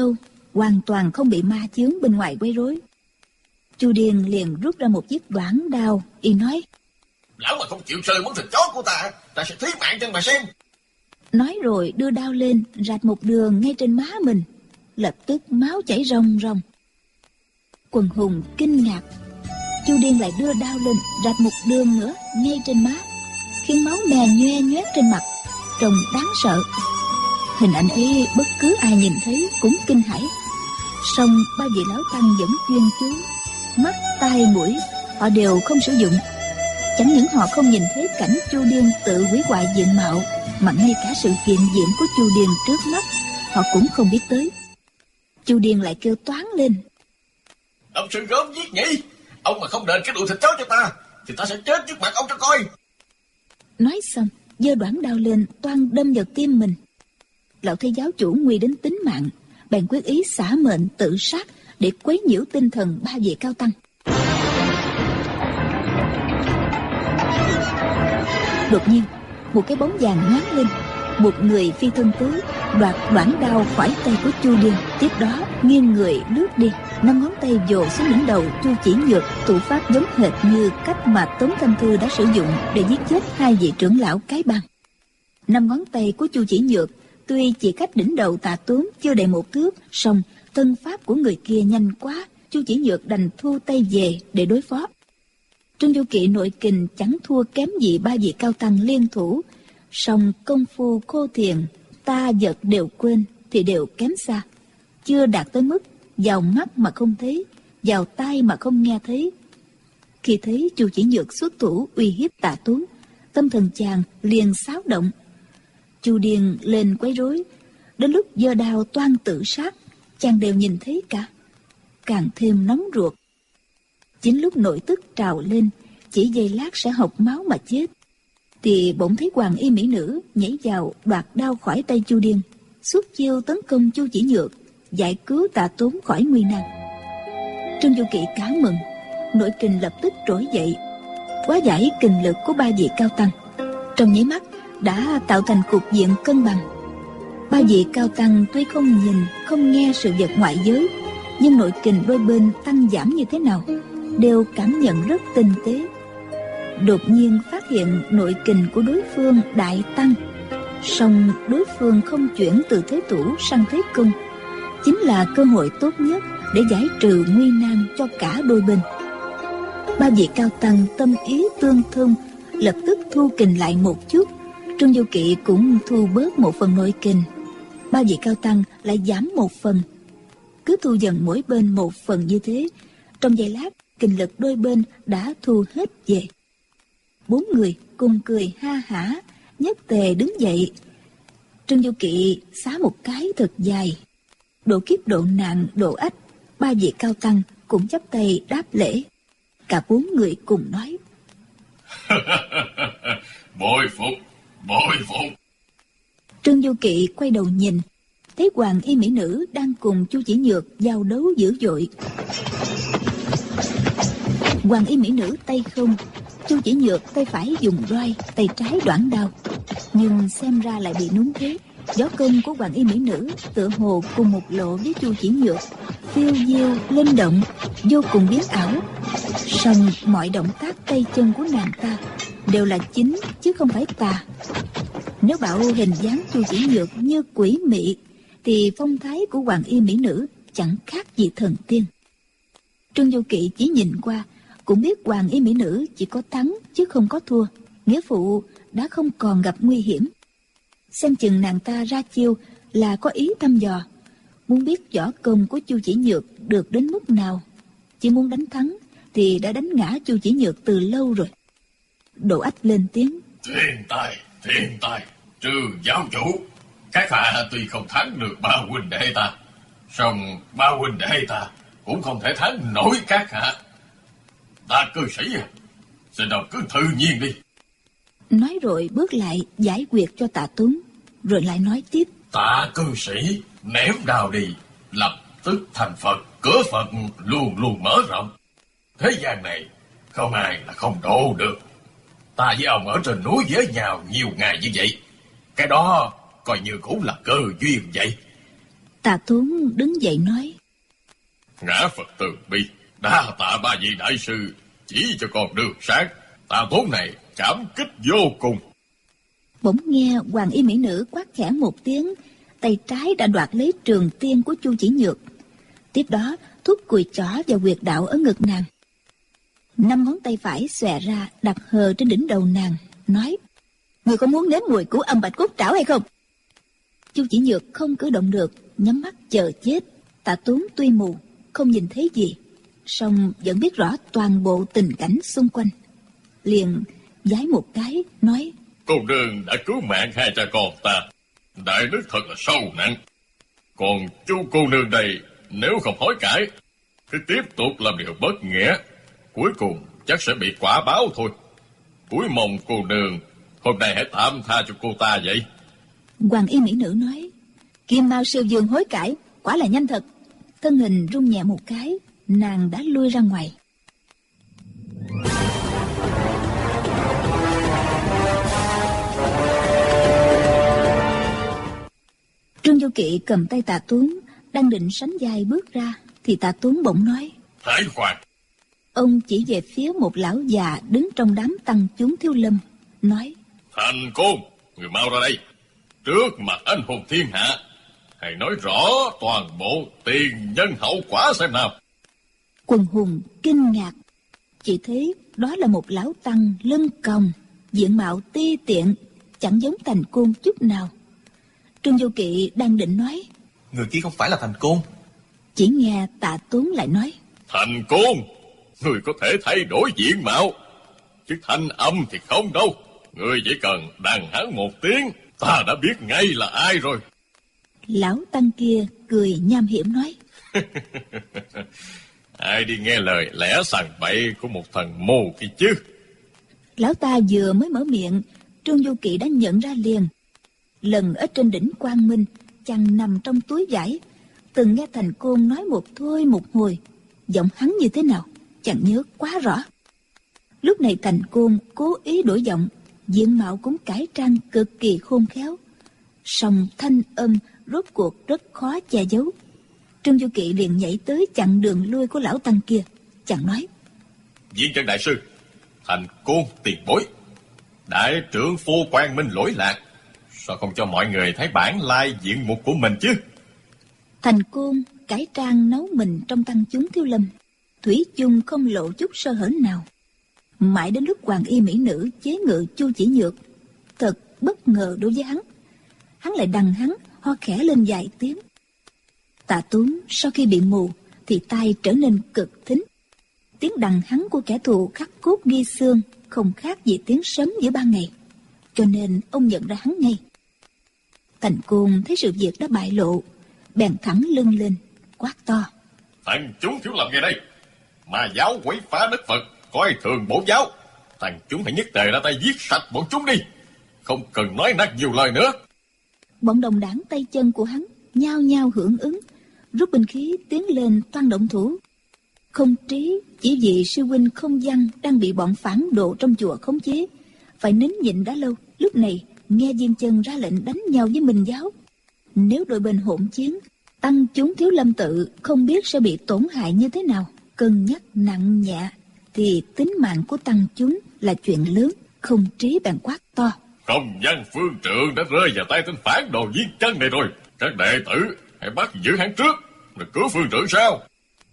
C: hoàn toàn không bị ma chướng bên ngoài quấy rối. Chu Điền liền rút ra một chiếc đoản đao, y nói:
D: Lão mà không chịu rơi món thịt chó của ta sẽ thí mạng cho mà xem.
C: Nói rồi đưa đao lên, rạch một đường ngay trên má mình. Lập tức máu chảy ròng ròng. Quần hùng kinh ngạc. Chu Điền lại đưa đao lên, rạch một đường nữa ngay trên má, khiến máu mè nhoe nhoét trên mặt, trông đáng sợ. Hình ảnh ấy bất cứ ai nhìn thấy cũng kinh hãi. Song ba vị lão tăng vẫn chuyên chú, mắt tai mũi họ đều không sử dụng. Chẳng những họ không nhìn thấy cảnh Chu Điền tự hủy hoại diện mạo, mà ngay cả sự hiện diện của Chu Điền trước mắt họ cũng không biết tới. Chu Điền lại kêu toáng lên:
D: Ông sư gớm giết nhỉ? Ông mà không đền cái đùi thịt chó cho ta thì ta sẽ chết trước mặt ông cho coi.
C: Nói xong giơ đoản đao lên, toan đâm vào tim mình. Lão thấy giáo chủ nguy đến tính mạng, bèn quyết ý xả mệnh tự sát để quấy nhiễu tinh thần ba vị cao tăng. Đột nhiên một cái bóng vàng nhoáng lên, một người phi thân tới, đoạt đoản đao khỏi tay của Chu Điền, tiếp đó nghiêng người lướt đi, 5 ngón tay vồ xuống đỉnh đầu Chu Chỉ Nhược, thủ pháp giống hệt như cách mà Tống Thanh Thư đã sử dụng để giết chết 2 vị trưởng lão cái bang. 5 ngón tay của Chu Chỉ Nhược tuy chỉ cách đỉnh đầu Tạ Tốn chưa đầy 1 thước, song thân pháp của người kia nhanh quá, Chu Chỉ Nhược đành thu tay về để đối phó. Trương Du Kỵ nội kình chẳng thua kém gì 3 vị cao tăng liên thủ, song công phu khô thiền ta vật đều quên thì đều kém xa, chưa đạt tới mức vào mắt mà không thấy, vào tai mà không nghe thấy. Khi thấy Chu Chỉ Nhược xuất thủ uy hiếp Tạ Tốn, tâm thần chàng liền xáo động. Chu Điền lên quấy rối, đến lúc giơ đao toan tự sát, chàng đều nhìn thấy cả, càng thêm nóng ruột. Chính lúc nội tức trào lên, chỉ giây lát sẽ hộc máu mà chết, thì bỗng thấy Hoàng Y mỹ nữ nhảy vào đoạt đao khỏi tay Chu Điền, xuất chiêu tấn công Chu Chỉ Nhược, giải cứu Tạ Tốn khỏi nguy nan. Trương Du Kỵ cá mừng, nội kình lập tức trỗi dậy, hóa giải kình lực của 3 vị cao tăng, trong nháy mắt đã tạo thành cục diện cân bằng. 3 vị cao tăng tuy không nhìn không nghe sự vật ngoại giới, nhưng nội kình đôi bên tăng giảm như thế nào đều cảm nhận rất tinh tế. Đột nhiên phát hiện nội kình của đối phương đại tăng, song đối phương không chuyển từ thế thủ sang thế công, chính là cơ hội tốt nhất để giải trừ nguy nan cho cả đôi bên. 3 vị cao tăng tâm ý tương thông, lập tức thu kình lại một chút. Trương Du Kỵ cũng thu bớt một phần nội kình, 3 vị cao tăng lại giảm một phần, cứ thu dần mỗi bên một phần như thế. Trong giây lát, kình lực đôi bên đã thu hết về. 4 người cùng cười ha hả, nhất tề đứng dậy. Trương Du Kỵ xá một cái thật dài. Độ kiếp độ nạn độ ách, 3 vị cao tăng cũng chắp tay đáp lễ. Cả 4 người cùng nói:
D: Bội phục, bội phục.
C: Trương Du Kỵ quay đầu nhìn, thấy Hoàng Y mỹ nữ đang cùng Chu Chỉ Nhược giao đấu dữ dội. Hoàng Y mỹ nữ tay không, Chu Chỉ Nhược tay phải dùng roi, tay trái đoản đao, nhưng xem ra lại bị núng thế. Gió công của Hoàng Y mỹ nữ tựa hồ cùng một lộ với Chu Chỉ Nhược, phiêu diêu linh động, vô cùng biến ảo. Song mọi động tác tay chân của nàng ta đều là chính chứ không phải tà. Nếu bảo hình dáng Chu Chỉ Nhược như quỷ mị, thì phong thái của Hoàng Y mỹ nữ chẳng khác gì thần tiên. Trương Du Kỵ chỉ nhìn qua cũng biết Hoàng Y mỹ nữ chỉ có thắng chứ không có thua, nghĩa phụ đã không còn gặp nguy hiểm. Xem chừng nàng ta ra chiêu là có ý thăm dò, muốn biết võ công của Chu Chỉ Nhược được đến mức nào. Chỉ muốn đánh thắng thì đã đánh ngã Chu Chỉ Nhược từ lâu rồi. Độ Ách lên tiếng:
D: Thiên tài, trừ giáo chủ, các hạ tuy không thắng được 3 huynh đệ ta, song 3 huynh đệ ta cũng không thể thắng nổi các hạ. Ta cư sĩ xin ông cứ tự nhiên đi.
C: Nói rồi bước lại giải quyết cho Tạ Tốn, rồi lại nói tiếp:
D: Tạ cư sĩ ném đao đi, lập tức thành Phật, cửa Phật luôn luôn mở rộng. Thế gian này không ai là không độ được. Ta với ông ở trên núi với nhau nhiều ngày như vậy, cái đó coi như cũng là cơ duyên vậy.
C: Tà Tốn đứng dậy nói:
D: Ngã Phật từ bi, đa tạ ba vị đại sư chỉ cho con đường sáng. Tà Tốn này cảm kích vô cùng.
C: Bỗng nghe Hoàng Y mỹ nữ quát khẽ một tiếng, tay trái đã đoạt lấy trường tiên của Chu Chỉ Nhược. Tiếp đó thúc cùi chỏ vào huyệt đạo ở ngực nàng. 5 ngón tay phải xòe ra đặt hờ trên đỉnh đầu nàng, nói: Người có muốn nếm mùi của âm bạch cốt trảo hay không? Chu Chỉ Nhược không cử động được, nhắm mắt chờ chết. Tà Tốn tuy mù, không nhìn thấy gì, song vẫn biết rõ toàn bộ tình cảnh xung quanh. Liền vái một cái, nói:
D: Cô nương đã cứu mạng hai cha con ta, đại đức thật là sâu nặng. Còn chú cô nương đây, nếu không hối cải, cứ tiếp tục làm điều bất nghĩa, cuối cùng chắc sẽ bị quả báo thôi. Cuối mong cô nương hôm nay hãy tạm tha cho cô ta vậy.
C: Hoàng Y mỹ nữ nói: Kim Mao sư dương hối cải, quả là nhanh thật. Thân hình rung nhẹ một cái, nàng đã lui ra ngoài. Trương Du Kỵ cầm tay Tà Tốn, đang định sánh vai bước ra, thì Tà Tốn bỗng nói:
D: Thái khoan.
C: Ông chỉ về phía một lão già đứng trong đám tăng chúng Thiếu Lâm, nói:
D: Thành Côn, người mau ra đây. Trước mặt anh hùng thiên hạ, hãy nói rõ toàn bộ tiền nhân hậu quả xem nào.
C: Quần hùng kinh ngạc, chỉ thấy đó là một lão tăng lưng còng, diện mạo ti tiện, chẳng giống Thành Côn chút nào. Trương Du Kỵ đang định nói:
E: Người kia không phải là Thành Côn.
C: Chỉ nghe Tà Tốn lại nói:
D: Thành Côn, người có thể thay đổi diện mạo, chứ thanh âm thì không đâu. Người chỉ cần đằng hắn một tiếng, ta đã biết ngay là ai rồi.
C: Lão tăng kia cười nham hiểm nói:
D: Ai đi nghe lời lẽ sằng bậy của một thần mù kia chứ?
C: Lão ta vừa mới mở miệng, Trương Du Kỵ đã nhận ra liền. Lần ở trên đỉnh Quang Minh, chàng nằm trong túi vải, từng nghe Thành Côn nói một thôi một hồi. Giọng hắn như thế nào chàng nhớ quá rõ. Lúc này Thành Côn cố ý đổi giọng, diện mạo cũng cải trang cực kỳ khôn khéo, song thanh âm rốt cuộc rất khó che giấu. Trương Du Kỵ liền nhảy tới chặn đường lui của lão tăng kia. Chàng nói:
D: Viên Chân đại sư, Thành Côn tiền bối, đại trưởng phu Quang Minh lỗi lạc, sao không cho mọi người thấy bản lai diện mục của mình chứ?
C: Thành Côn cải trang nấu mình trong tăng chúng Thiếu Lâm, thủy chung không lộ chút sơ hở nào. Mãi đến lúc Hoàng Y mỹ nữ chế ngự Chu Chỉ Nhược, thật bất ngờ đối với hắn lại đằng hắn ho khẽ lên vài tiếng. Tà Tốn sau khi bị mù thì tai trở nên cực thính. Tiếng đằng hắn của kẻ thù khắc cốt ghi xương không khác gì tiếng sấm giữa ban ngày, cho nên ông nhận ra hắn ngay. Thành Côn thấy sự việc đã bại lộ, bèn thẳng lưng lên quát to:
D: Thằng chúng Thiếu Lâm nghe đây, mà giáo quấy phá đất Phật, coi thường bổn giáo. Thằng chúng hãy nhất tề ra tay giết sạch bọn chúng đi, không cần nói nát nhiều lời nữa.
C: Bọn đồng đảng tay chân của hắn nhao nhao hưởng ứng, rút binh khí tiến lên toan động thủ. Không trí chỉ vì sư huynh Không Văn đang bị bọn phản đồ trong chùa khống chế, phải nín nhịn đã lâu, lúc này nghe Viên Chân ra lệnh đánh nhau với Minh giáo. Nếu đôi bên hỗn chiến, tăng chúng Thiếu Lâm tự không biết sẽ bị tổn hại như thế nào. Cân nhắc nặng nhẹ thì tính mạng của tăng chúng là chuyện lớn. Không trí bèn quát to:
D: Không Văn phương trượng đã rơi vào tay tên phản đồ Viên Chân này rồi. Các đệ tử hãy bắt giữ hắn trước, rồi cứu phương trượng sau.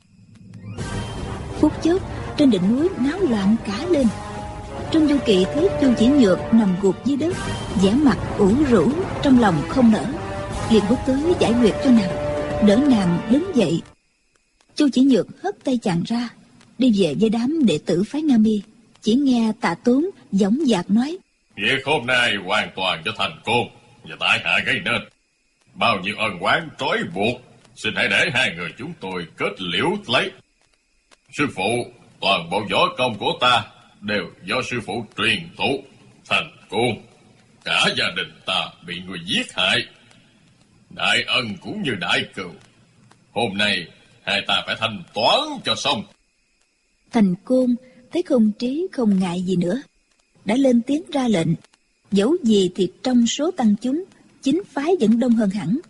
C: Phút chốc trên đỉnh núi náo loạn cả lên. Trương Du Kỵ thấy Chu Chỉ Nhược nằm gục dưới đất, vẻ mặt ủ rũ, trong lòng không nở, liền bước tới giải quyết cho nàng, đỡ nàng đứng dậy. Chu Chỉ Nhược hất tay chàng ra, đi về với đám đệ tử phái Nga Mi. Chỉ nghe Tạ Tốn dõng dạc nói:
D: Việc hôm nay hoàn toàn do Thành Côn và tại hạ gây nên. Bao nhiêu ân oán trói buộc, xin hãy để hai người chúng tôi kết liễu lấy. Sư phụ, toàn bộ võ công của ta đều do sư phụ truyền thụ. Thành Côn, cả gia đình ta bị người giết hại, đại ân cũng như đại cừu. Hôm nay hai ta phải thanh toán cho xong.
C: Thành Côn thấy Không Trí không ngại gì nữa, đã lên tiếng ra lệnh. Dẫu gì thì trong số tăng chúng, chính phái vẫn đông hơn hẳn,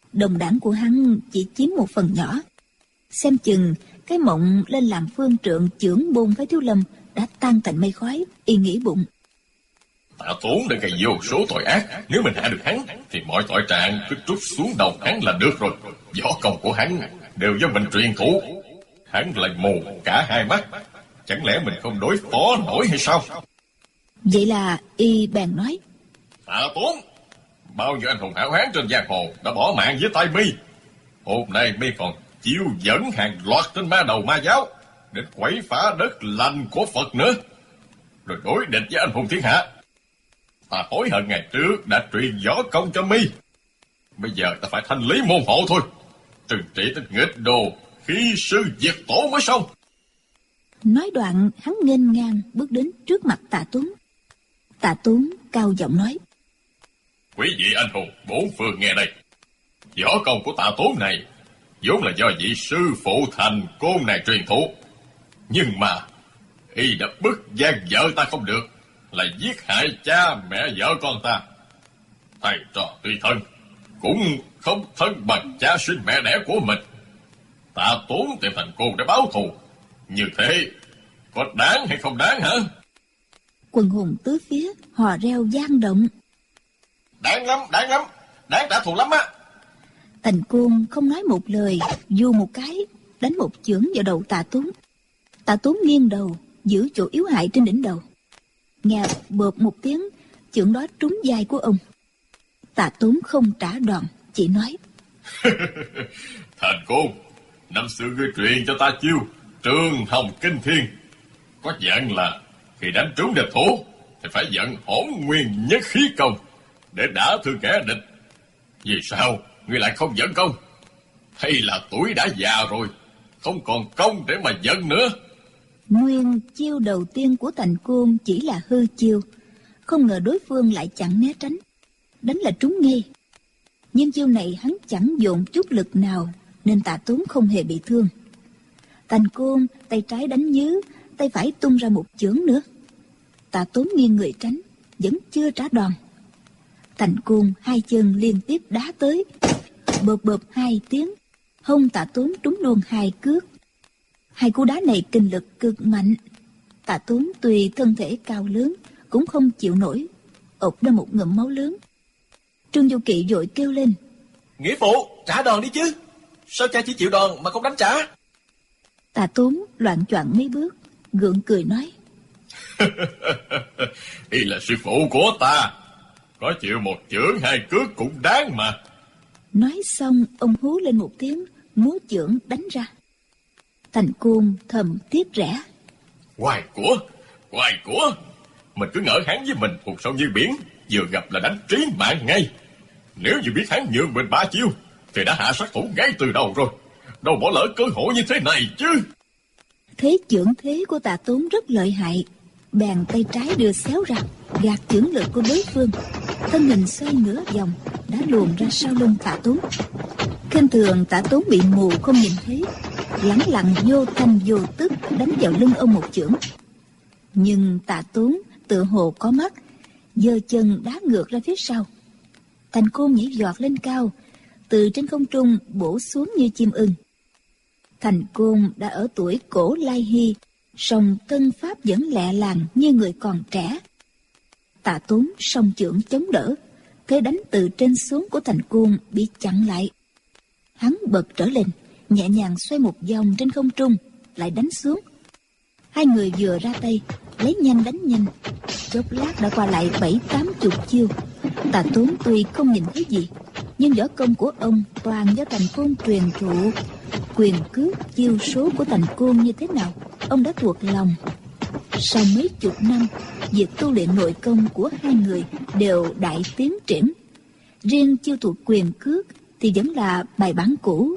C: Đồng đảng của hắn chỉ chiếm một phần nhỏ. Xem chừng cái mộng lên làm phương trượng chưởng môn phái Thiếu Lâm đã tan thành mây khói. Y nghĩ bụng:
D: Tạ Tốn đã gây vô số tội ác, nếu mình hạ được hắn thì mọi tội trạng cứ trút xuống đầu hắn là được rồi. Võ công của hắn đều do mình truyền thụ, hắn lại mù cả hai mắt, chẳng lẽ mình không đối phó nổi hay sao?
C: Vậy là Y bèn nói:
D: Tạ Tốn, bao nhiêu anh hùng hảo hán trên giang hồ đã bỏ mạng với tay mi, hôm nay mi còn chiêu dẫn hàng loạt tên ma đầu ma giáo đến quấy phá đất lành của Phật nữa, rồi đối địch với anh hùng thiên hạ. Ta hối hận ngày trước đã truyền võ công cho mi, bây giờ ta phải thanh lý môn hộ thôi, trừng trị tên nghịch đồ khi sư diệt tổ mới xong.
C: Nói đoạn hắn nghênh ngang bước đến trước mặt Tạ Tốn. Tạ Tốn cao giọng nói:
D: Quý vị anh hùng bốn phương nghe đây, võ công của Tạ Tốn này vốn là do vị sư phụ Thành Côn này truyền thụ, nhưng mà y đã bức gian vợ ta không được, lại giết hại cha mẹ vợ con ta. Thầy trò tuy thân cũng không thân bằng cha sinh mẹ đẻ của mình. Tạ Tốn tìm Thành Côn để báo thù, như thế có đáng hay không đáng hả?
C: Quần hùng tứ phía hò reo vang động.
D: Đáng lắm, đáng trả thù lắm á.
C: Thành Côn không nói một lời, vù một cái đánh một chưởng vào đầu Tạ Tốn. Tạ Tốn nghiêng đầu giữ chỗ yếu hại trên đỉnh đầu. Nghe bợp một tiếng, chưởng đó trúng vai của ông. Tạ Tốn không trả đòn, chỉ nói:
D: Thành Côn, năm xưa ngươi truyền cho ta chiêu Trường Hồng Kinh Thiên, có dạng là khi đánh trúng địch thủ thì phải vận Hỗn Nguyên Nhất Khí công để đả thương kẻ địch. Vì sao ngươi lại không vận công? Hay là tuổi đã già rồi, không còn công để mà vận nữa?
C: Nguyên chiêu đầu tiên của Thành Côn chỉ là hư chiêu, không ngờ đối phương lại chẳng né tránh, đánh là trúng ngay. Nhưng chiêu này hắn chẳng dồn chút lực nào, nên Tạ Tốn không hề bị thương. Thành Côn tay trái đánh nhứ, tay phải tung ra một chưởng nữa. Tạ Tốn nghiêng người tránh, vẫn chưa trả đòn. Thành Côn hai chân liên tiếp đá tới, bợp bợp hai tiếng, hông Tạ Tốn trúng luôn hai cước. Hai cú đá này kinh lực cực mạnh. Tạ Tốn tuy thân thể cao lớn cũng không chịu nổi, ộc ra một ngụm máu lớn. Trương Du Kỵ vội kêu lên:
E: Nghĩa phụ, trả đòn đi chứ, sao cha chỉ chịu đòn mà không đánh trả?
C: Tạ Tốn loạng choạng mấy bước, gượng cười nói:
D: Y là sư phụ của ta, có chịu một chưởng hai cước cũng đáng mà.
C: Nói xong ông hú lên một tiếng, múa chưởng đánh ra. Thành Côn thầm tiếc rẻ:
D: Hoài của, mình cứ ngỡ hắn với mình thuộc sâu như biển, vừa gặp là đánh trí mạng ngay. Nếu như biết hắn nhường mình 3 chiêu thì đã hạ sát thủ ngay từ đầu rồi, đâu bỏ lỡ cơ hội như thế này chứ.
C: Thế chưởng thế của Tạ Tốn rất lợi hại, bèn tay trái đưa xéo ra, gạt chưởng lực của đối phương. Thân hình xoay nửa vòng, đã luồn ra sau lưng Tạ Tốn. Khinh thường Tạ Tốn bị mù không nhìn thấy, lẳng lặng vô thanh vô tức đánh vào lưng ông một chưởng. Nhưng Tạ Tốn tựa hồ có mắt, giơ chân đá ngược ra phía sau. Thành Côn nhảy giọt lên cao, từ trên không trung bổ xuống như chim ưng. Thành Côn đã ở tuổi cổ lai hy, song thân pháp vẫn lẹ làng như người còn trẻ. Tạ Tốn song chưởng chống đỡ, thế đánh từ trên xuống của Thành Côn bị chặn lại. Hắn bật trở lên, nhẹ nhàng xoay một vòng trên không trung, lại đánh xuống. Hai người vừa ra tay, lấy nhanh đánh nhanh, chốc lát đã qua lại 70-80 chiêu. Tạ Tốn tuy không nhìn thấy gì, nhưng võ công của ông toàn do Thành Côn truyền thụ. Quyền cước chiêu số của Thành Côn như thế nào, ông đã thuộc lòng. Sau mấy chục năm, việc tu luyện nội công của hai người đều đại tiến triển. Riêng chiêu thuộc quyền cước thì vẫn là bài bản cũ.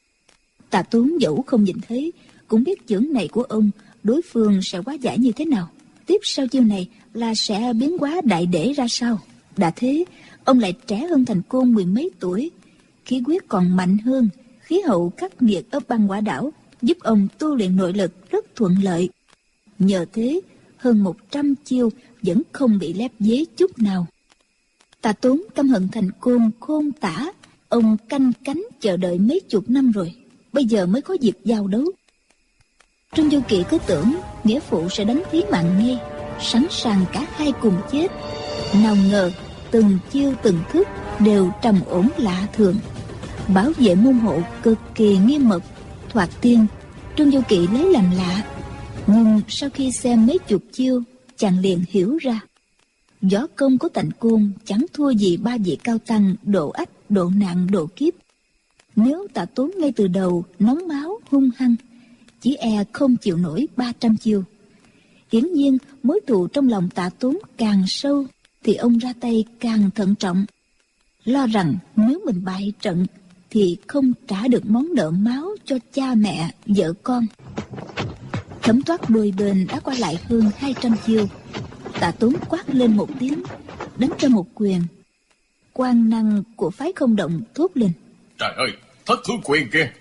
C: Tạ Tốn dẫu không nhìn thấy, cũng biết chưởng này của ông đối phương sẽ hóa giải như thế nào. Tiếp sau chiêu này là sẽ biến hóa đại để ra sao. Đã thế, ông lại trẻ hơn Thành Côn 10 mấy tuổi, khí huyết còn mạnh hơn, khí hậu khắc nghiệt ở băng quả đảo giúp ông tu luyện nội lực rất thuận lợi. Nhờ thế, hơn 100 chiêu vẫn không bị lép vế chút nào. Tạ Tốn căm hận Thành Côn khôn tả, Ông canh cánh chờ đợi mấy chục năm rồi, bây giờ mới có dịp giao đấu. Trương Du Kỵ cứ tưởng nghĩa phụ sẽ đánh thí mạng ngay, sẵn sàng cả hai cùng chết. Nào ngờ từng chiêu từng thức đều trầm ổn lạ thường, bảo vệ môn hộ cực kỳ nghiêm mật. Thoạt tiên Trương Du Kỵ lấy làm lạ, nhưng sau khi xem mấy chục chiêu, chàng liền hiểu ra. Võ công của Tành Côn chẳng thua gì ba vị cao tăng độ ách, độ nạn, độ kiếp. Nếu Tạ Tốn ngay từ đầu nóng máu hung hăng, chỉ e không chịu nổi 300 chiêu. Hiển nhiên mối thù trong lòng Tạ Tốn càng sâu thì ông ra tay càng thận trọng, lo rằng nếu mình bại trận thì không trả được món nợ máu cho cha mẹ, vợ con. Thấm thoát đôi bên đã qua lại hơn 200 chiêu. Tạ Tốn quát lên một tiếng, đánh ra một quyền. Quan năng của phái Không Động thốt lên:
D: Trời ơi, thất thứ quyền kia!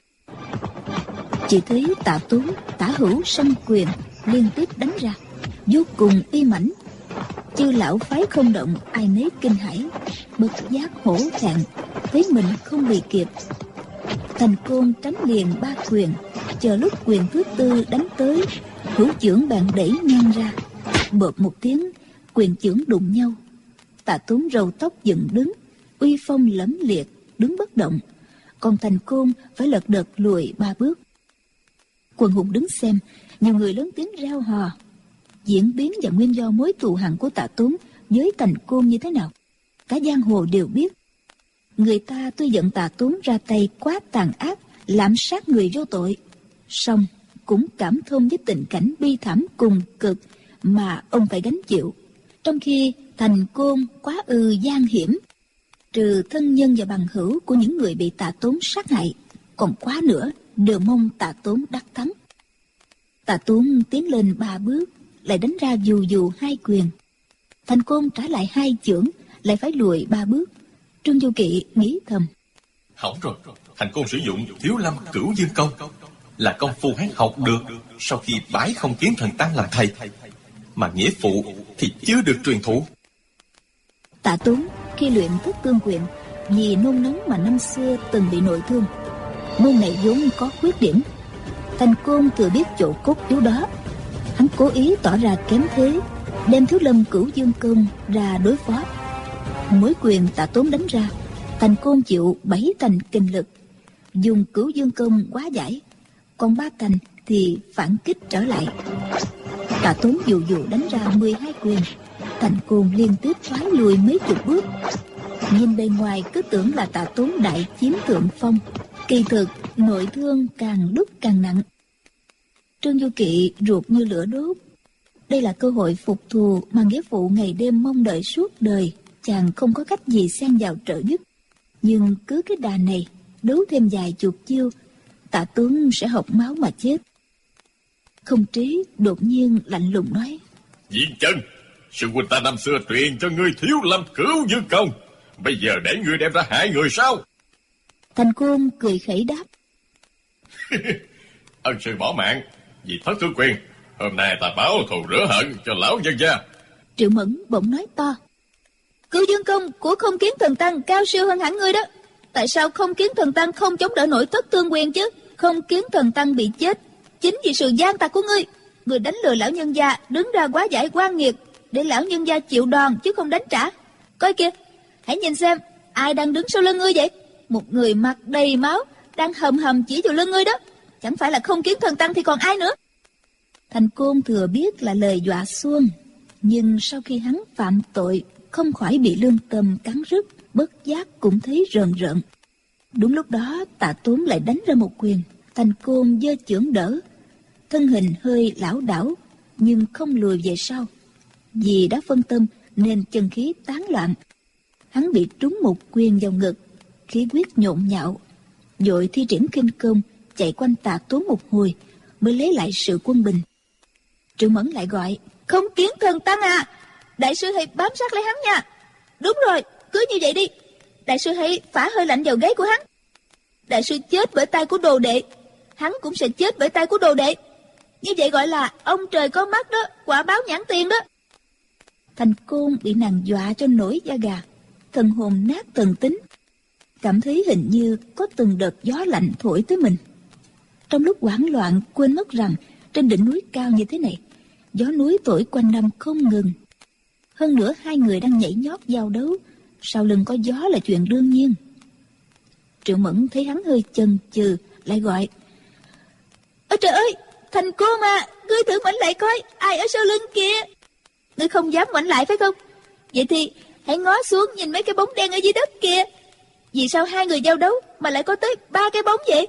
C: Chỉ thấy Tạ Tốn tả hữu song quyền liên tiếp đánh ra, vô cùng uy mãnh. Chư lão phái Không Động ai nấy kinh hãi, bất giác hổ thẹn, thấy mình không bị kịp. Thành Côn tránh liền 3 quyền, chờ lúc quyền thứ tư đánh tới, hữu chưởng bèn đẩy ngang ra, bợp một tiếng, quyền chưởng đụng nhau. Tạ Tốn râu tóc dựng đứng, uy phong lẫm liệt, đứng bất động, còn Thành Côn phải lật đật lùi 3 bước. Quần hùng đứng xem, nhiều người lớn tiếng reo hò. Diễn biến và nguyên do mối thù hằn của Tạ Tốn với Thành Côn như thế nào, cả giang hồ đều biết. Người ta tuy giận Tạ Tốn ra tay quá tàn ác, lạm sát người vô tội, song cũng cảm thông với tình cảnh bi thảm cùng cực mà ông phải gánh chịu. Trong khi Thành Côn quá ư gian hiểm, trừ thân nhân và bằng hữu của những người bị Tạ Tốn sát hại, còn quá nữa đều mong Tạ Tốn đắc thắng. Tạ Tốn tiến lên 3 bước, lại đánh ra dù dù 2 quyền. Thành Côn trả lại 2 chưởng, lại phải lùi 3 bước. Trương Du Kỵ nghĩ thầm:
E: Hỏng rồi, Thành Côn sử dụng Thiếu Lâm Cửu Dương Công, là công phu hắn học được sau khi bái Không Kiến Thần Tăng làm thầy, mà nghĩa phụ thì chưa được truyền thụ.
C: Tạ Tốn khi luyện Thất Tương Quyền, vì nôn nóng mà năm xưa từng bị nội thương, môn này vốn có khuyết điểm. Thành Côn thừa biết chỗ cốt yếu đó, hắn cố ý tỏ ra kém thế, đem Thiếu Lâm Cửu Dương Công ra đối phó. Mỗi quyền Tạ Tốn đánh ra, Thành Côn chịu 7 thành kinh lực, dùng Cửu Dương Công quá giải, còn 3 thành thì phản kích trở lại. Tạ Tốn dù dù đánh ra 12 quyền, Thành Côn liên tiếp thoái lùi mấy chục bước. Nhìn bề ngoài cứ tưởng là Tạ Tốn đại chiếm thượng phong, kỳ thực nội thương càng đúc càng nặng. Trương Du Kỵ ruột như lửa đốt. Đây là cơ hội phục thù mà nghĩa phụ ngày đêm mong đợi suốt đời, chàng không có cách gì xen vào trợ giúp. Nhưng cứ cái đà này, đấu thêm vài chục chiêu, Tạ Tốn sẽ học máu mà chết. Không Trí đột nhiên lạnh lùng nói:
D: Diện Chân, sư huynh ta năm xưa truyền cho ngươi Thiếu Lâm Cửu Dương Công, bây giờ để ngươi đem ra hại người sao?
C: Thành Côn cười khẩy đáp:
D: Ân sư bỏ mạng vì thất thứ quyền, hôm nay ta báo thù rửa hận cho lão nhân gia.
C: Triệu Mẫn bỗng nói to: Cửu Dương Công của Không Kiến Thần Tăng cao siêu hơn hẳn ngươi đó. Tại sao Không Kiến Thần Tăng không chống đỡ nổi Thất Tương Quyền chứ? Không Kiến Thần Tăng bị chết chính vì sự gian tặc của ngươi. Ngươi đánh lừa lão nhân gia, đứng ra quá giải oan nghiệt để lão nhân gia chịu đòn chứ không đánh trả. Coi kìa, hãy nhìn xem ai đang đứng sau lưng ngươi vậy. Một người mặt đầy máu đang hầm hầm chỉ vào lưng ngươi đó. Chẳng phải là Không Kiến Thần Tăng thì còn ai nữa? Thành Côn thừa biết là lời dọa xuông, nhưng sau khi hắn phạm tội không khỏi bị lương tâm cắn rứt, bất giác cũng thấy rờn rợn. Đúng lúc đó Tạ Tốn lại đánh ra một quyền. Thành Côn giơ chưởng đỡ, thân hình hơi lảo đảo nhưng không lùi về sau. Vì đã phân tâm nên chân khí tán loạn, hắn bị trúng một quyền vào ngực, khí huyết nhộn nhạo, vội thi triển kinh công chạy quanh Tạ Tốn một hồi mới lấy lại sự quân bình. Triệu Mẫn lại gọi: Không Kiến Thần Tăng à, đại sư hãy bám sát lấy hắn nha. Đúng rồi, cứ như vậy đi. Đại sư hãy phả hơi lạnh vào gáy của hắn. Đại sư chết bởi tay của đồ đệ, hắn cũng sẽ chết bởi tay của đồ đệ. Như vậy gọi là ông trời có mắt đó, quả báo nhãn tiền đó. Thành Côn bị nàng dọa cho nổi da gà, thần hồn nát thần tính. cảm thấy hình như có từng đợt gió lạnh thổi tới mình. Trong lúc hoảng loạn quên mất rằng trên đỉnh núi cao như thế này, gió núi thổi quanh năm không ngừng. Hơn nữa hai người đang nhảy nhót giao đấu, sau lưng có gió là chuyện đương nhiên. Triệu Mẫn thấy hắn hơi chần chừ, lại gọi: Ôi trời ơi, Thành cô mà, ngươi thử ngoảnh lại coi, ai ở sau lưng kìa. Ngươi không dám ngoảnh lại phải không? Vậy thì hãy ngó xuống nhìn mấy cái bóng đen ở dưới đất kìa. Vì sao hai người giao đấu mà lại có tới 3 cái bóng vậy?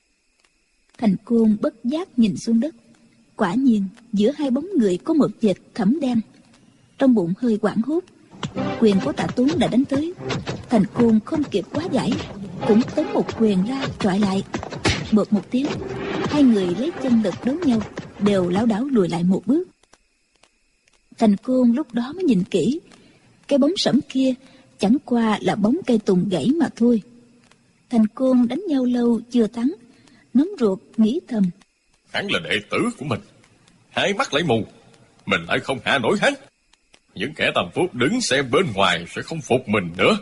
C: Thành Côn bất giác nhìn xuống đất. Quả nhiên giữa hai bóng người có một vệt thẫm đen. Trong bụng hơi hoảng hốt, quyền của Tạ Tuấn đã đánh tới. Thành Côn không kịp hóa giải, cũng tấn một quyền ra chọi lại. Bột một tiếng, hai người lấy chân lực đấu nhau, đều lảo đảo lùi lại một bước. Thành Côn lúc đó mới nhìn kỹ, cái bóng sẫm kia chẳng qua là bóng cây tùng gãy mà thôi. Thành Côn đánh nhau lâu chưa thắng, nóng ruột nghĩ thầm:
D: Hắn là đệ tử của mình, hai mắt lại mù, mình lại không hạ nổi hắn. Những kẻ tầm phúc đứng xem bên ngoài sẽ không phục mình nữa.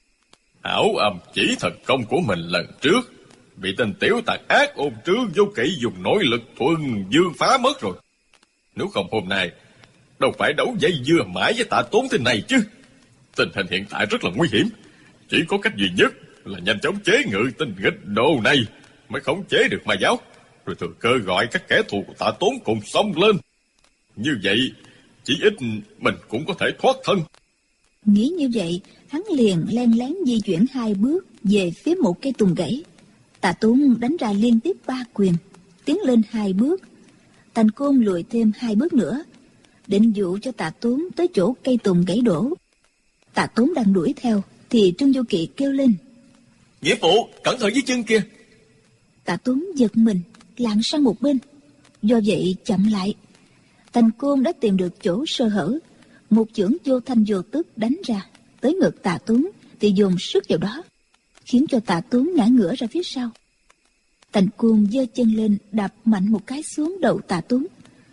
D: Ảo âm chỉ thần công của mình lần trước bị tên tiểu tặc ác ôn trướng vô kỵ dùng nội lực thuần dương phá mất rồi. Nếu không hôm nay đâu phải đấu dây dưa mãi với Tạ Tốn thế này chứ. Tình hình hiện tại rất là nguy hiểm, chỉ có cách duy nhất là nhanh chóng chế ngự tên nghịch đồ này mới khống chế được ma giáo, rồi thừa cơ gọi các kẻ thù của Tạ Tốn cùng xông lên. Như vậy chỉ ít mình cũng có thể thoát thân.
C: Nghĩ như vậy, hắn liền len lén di chuyển 2 bước về phía một cây tùng gãy. Tạ Tuấn đánh ra liên tiếp 3 quyền, tiến lên 2 bước. Thành Côn lùi thêm 2 bước nữa, định dụ cho Tạ Tuấn tới chỗ cây tùng gãy đổ. Tạ Tuấn đang đuổi theo thì Trương Du Kỵ kêu lên:
E: Nghĩa phụ, cẩn thận dưới chân kia.
C: Tạ Tuấn giật mình, lạng sang một bên, do vậy chậm lại. Thành Côn đã tìm được chỗ sơ hở, một chưởng vô thanh vô tức đánh ra tới ngực Tạ Tuấn thì dồn sức vào đó, khiến cho Tạ Tuấn ngã ngửa ra phía sau. Thành Côn giơ chân lên đạp mạnh một cái xuống đầu Tạ Tuấn.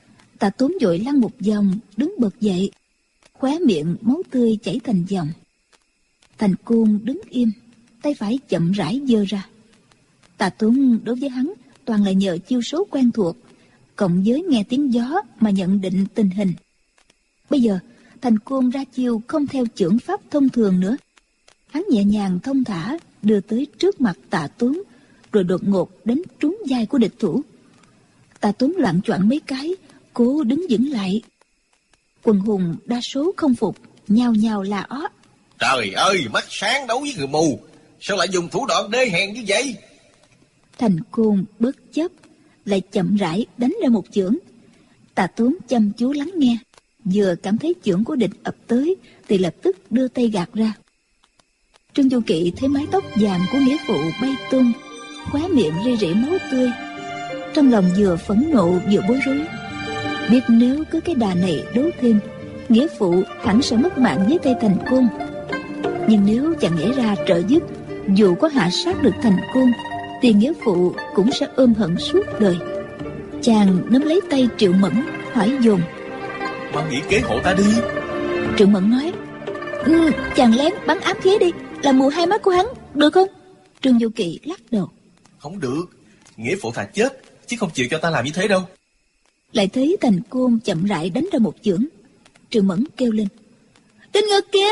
C: Tạ Tuấn vội lăn một vòng, đứng bật dậy, khóe miệng máu tươi chảy thành dòng. Thành Côn đứng im, tay phải chậm rãi giơ ra. Tạ Tuấn đối với hắn toàn là nhờ chiêu số quen thuộc, cộng với nghe tiếng gió mà nhận định tình hình. Bây giờ Thành Côn ra chiêu không theo chưởng pháp thông thường nữa. Hắn nhẹ nhàng thông thả đưa tới trước mặt Tạ Tuấn, rồi đột ngột đánh trúng vai của địch thủ. Tạ Tuấn loạng choạng mấy cái, cố đứng vững lại. Quần hùng đa số không phục, nhao nhao la ó:
E: Trời ơi, mắt sáng đấu với người mù, sao lại dùng thủ đoạn đê hèn như vậy?
C: Thành Côn bất chấp, lại chậm rãi đánh ra một chưởng. Tạ Tuấn chăm chú lắng nghe, vừa cảm thấy chưởng của địch ập tới thì lập tức đưa tay gạt ra. Trương Du Kỵ thấy mái tóc vàng của nghĩa phụ bay tung, khóe miệng ri rỉ máu tươi, trong lòng vừa phẫn nộ vừa bối rối. Biết nếu cứ cái đà này đấu thêm, nghĩa phụ hẳn sẽ mất mạng với tay Thành Côn. Nhưng nếu chàng nhảy ra trợ giúp, dù có hạ sát được Thành Côn thì nghĩa phụ cũng sẽ ôm hận suốt đời. Chàng nắm lấy tay Triệu Mẫn, hỏi dồn:
E: Mau nghĩ kế hộ ta đi.
C: Triệu Mẫn nói: chàng lén bắn ám khí đi, làm mù hai mắt của hắn, được không? Trương Du Kỵ lắc đầu:
E: Không được, nghĩa phụ thà chết chứ không chịu cho ta làm như thế đâu.
C: Lại thấy Thành Côn chậm rãi đánh ra một chưởng. Triệu Mẫn kêu lên: Trên ngực kia!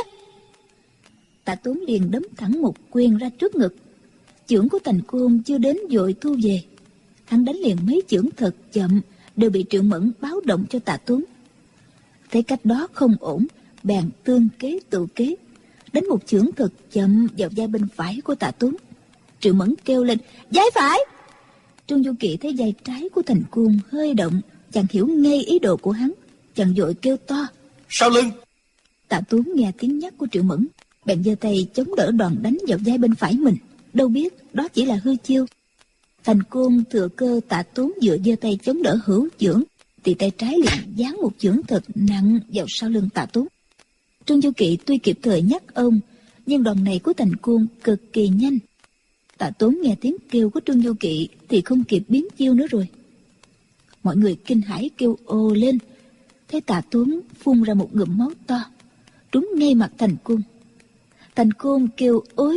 C: Tạ Tuấn liền đấm thẳng một quyền ra trước ngực. Chưởng của Thành Côn chưa đến vội thu về. Hắn đánh liền mấy chưởng thật chậm, đều bị Triệu Mẫn báo động cho Tạ Tuấn. Thấy cách đó không ổn, bèn tương kế tự kế, đánh một chưởng thật chậm vào vai bên phải của Tạ Tuấn. Triệu Mẫn kêu lên: Vai phải! Trương Du Kỵ thấy vai trái của Thành Côn hơi động, chàng hiểu ngay ý đồ của hắn, chàng vội kêu to:
E: Sau lưng!
C: Tạ Tuấn nghe tiếng nhắc của Triệu Mẫn, bèn giơ tay chống đỡ đòn đánh vào vai bên phải mình, đâu biết đó chỉ là hư chiêu. Thành Côn thừa cơ Tạ Tuấn vừa giơ tay chống đỡ hữu chưởng thì tay trái liền giáng một chưởng thật nặng vào sau lưng Tạ Tuấn. Trương Du Kỵ tuy kịp thời nhắc ông, nhưng đòn này của Thành Côn cực kỳ nhanh. Tạ Tuấn nghe tiếng kêu của Trương Du Kỵ thì không kịp biến chiêu nữa rồi. Mọi người kinh hãi kêu ồ lên, thấy Tạ Tuấn phun ra một ngụm máu to, trúng ngay mặt Thành Côn. Thành Côn kêu ối,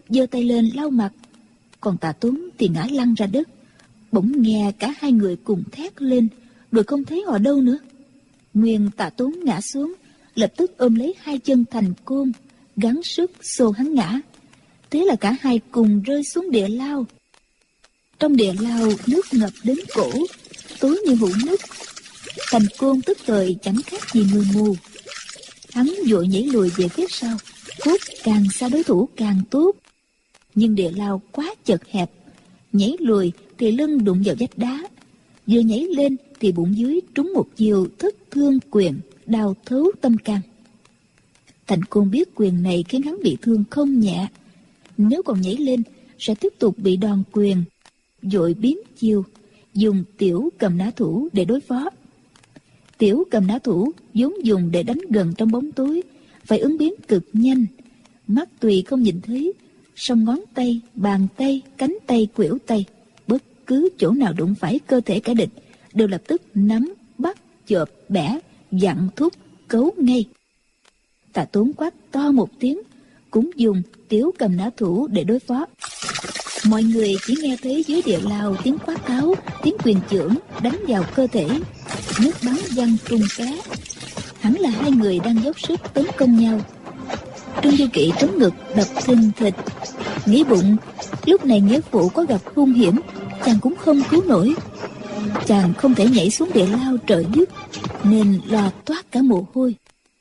C: giơ tay lên lau mặt, còn Tạ Tuấn thì ngã lăn ra đất. Bỗng nghe cả hai người cùng thét lên, rồi không thấy họ đâu nữa. Nguyên Tạ Tuấn ngã xuống, lập tức ôm lấy hai chân Thành Côn, gắng sức xô hắn ngã. Thế là cả hai cùng rơi xuống địa lao. Trong địa lao nước ngập đến cổ, tối như hũ nứt. Thành Côn tức thời chẳng khác gì người mù. Hắn vội nhảy lùi về phía sau, cốt càng xa đối thủ càng tốt. Nhưng địa lao quá chật hẹp, nhảy lùi thì lưng đụng vào vách đá, vừa nhảy lên thì bụng dưới trúng một chiều thất thương quyền, đau thấu tâm can. Thành Côn biết quyền này khiến hắn bị thương không nhẹ, nếu còn nhảy lên sẽ tiếp tục bị đòn quyền, vội biến chiêu, dùng tiểu cầm nã thủ để đối phó. Tiểu cầm nã thủ vốn dùng để đánh gần trong bóng tối, phải ứng biến cực nhanh, mắt tùy không nhìn thấy, song ngón tay, bàn tay, cánh tay, khuỷu tay, bất cứ chỗ nào đụng phải cơ thể kẻ địch đều lập tức nắm, bắt, chộp, bẻ, dặn, thúc, cấu ngay. Tạ Tuấn quát to một tiếng, cũng dùng tiểu cầm nã thủ để đối phó. Mọi người chỉ nghe thấy dưới địa lao tiếng quát tháo, tiếng quyền chưởng đánh vào cơ thể, nước bắn văng tung tóe. Hẳn là hai người đang dốc sức tấn công nhau. Trương Du Kỵ trống ngực đập thình thịch, nghĩ bụng lúc này nghĩa phụ có gặp hung hiểm, chàng cũng không cứu nổi. Chàng không thể nhảy xuống địa lao trợ giúp, nên lo toát cả mồ hôi.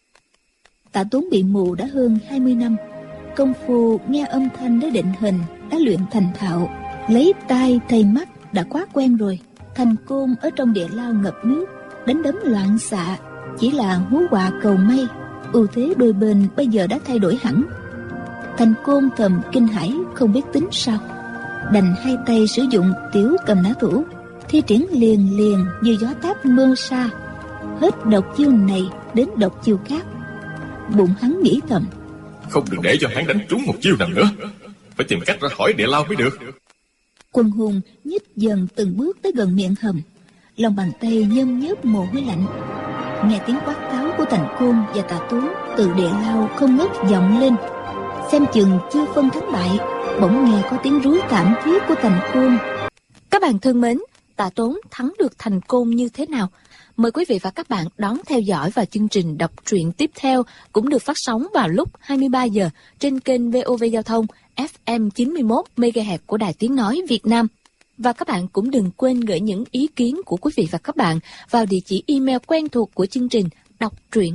C: Tạ Tuấn bị mù đã hơn 20 năm, công phu nghe âm thanh để định hình đã luyện thành thạo, lấy tai thay mắt đã quá quen rồi. Thành Côn ở trong địa lao ngập nước, đánh đấm loạn xạ, chỉ là hú họa cầu may. Ưu thế đôi bên bây giờ đã thay đổi hẳn. Thành Côn thầm kinh hãi không biết tính sao, đành hai tay sử dụng tiểu cầm nã thủ, thi triển liền liền như gió táp mưa sa, hết độc chiêu này đến độc chiêu khác. Bụng hắn nghĩ thầm,
D: không được để cho hắn đánh trúng một chiêu nào nữa, phải tìm cách ra khỏi địa lao mới được.
C: Quân hùng nhích dần từng bước tới gần miệng hầm, lòng bàn tay nhâm nhớp mồ hôi lạnh. Nghe tiếng quát tháo của Thành Côn và Tạ Tuấn từ địa lao không ngớt vọng lên. Xem chừng chưa phân thắng bại, bỗng nghe có tiếng rú thảm thiết của Thành Côn.
A: Các bạn thân mến, Tạ Tuấn thắng được Thành Côn như thế nào? Mời quý vị và các bạn đón theo dõi vào chương trình đọc truyện tiếp theo, cũng được phát sóng vào lúc 23 giờ trên kênh VOV Giao thông FM 91 MHz của Đài Tiếng nói Việt Nam. Và các bạn cũng đừng quên gửi những ý kiến của quý vị và các bạn vào địa chỉ email quen thuộc của chương trình đọc truyện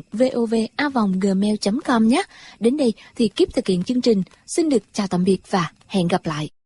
A: vova@gmail.com nhé. Đến đây thì Kíp thực hiện chương trình xin được chào tạm biệt và hẹn gặp lại.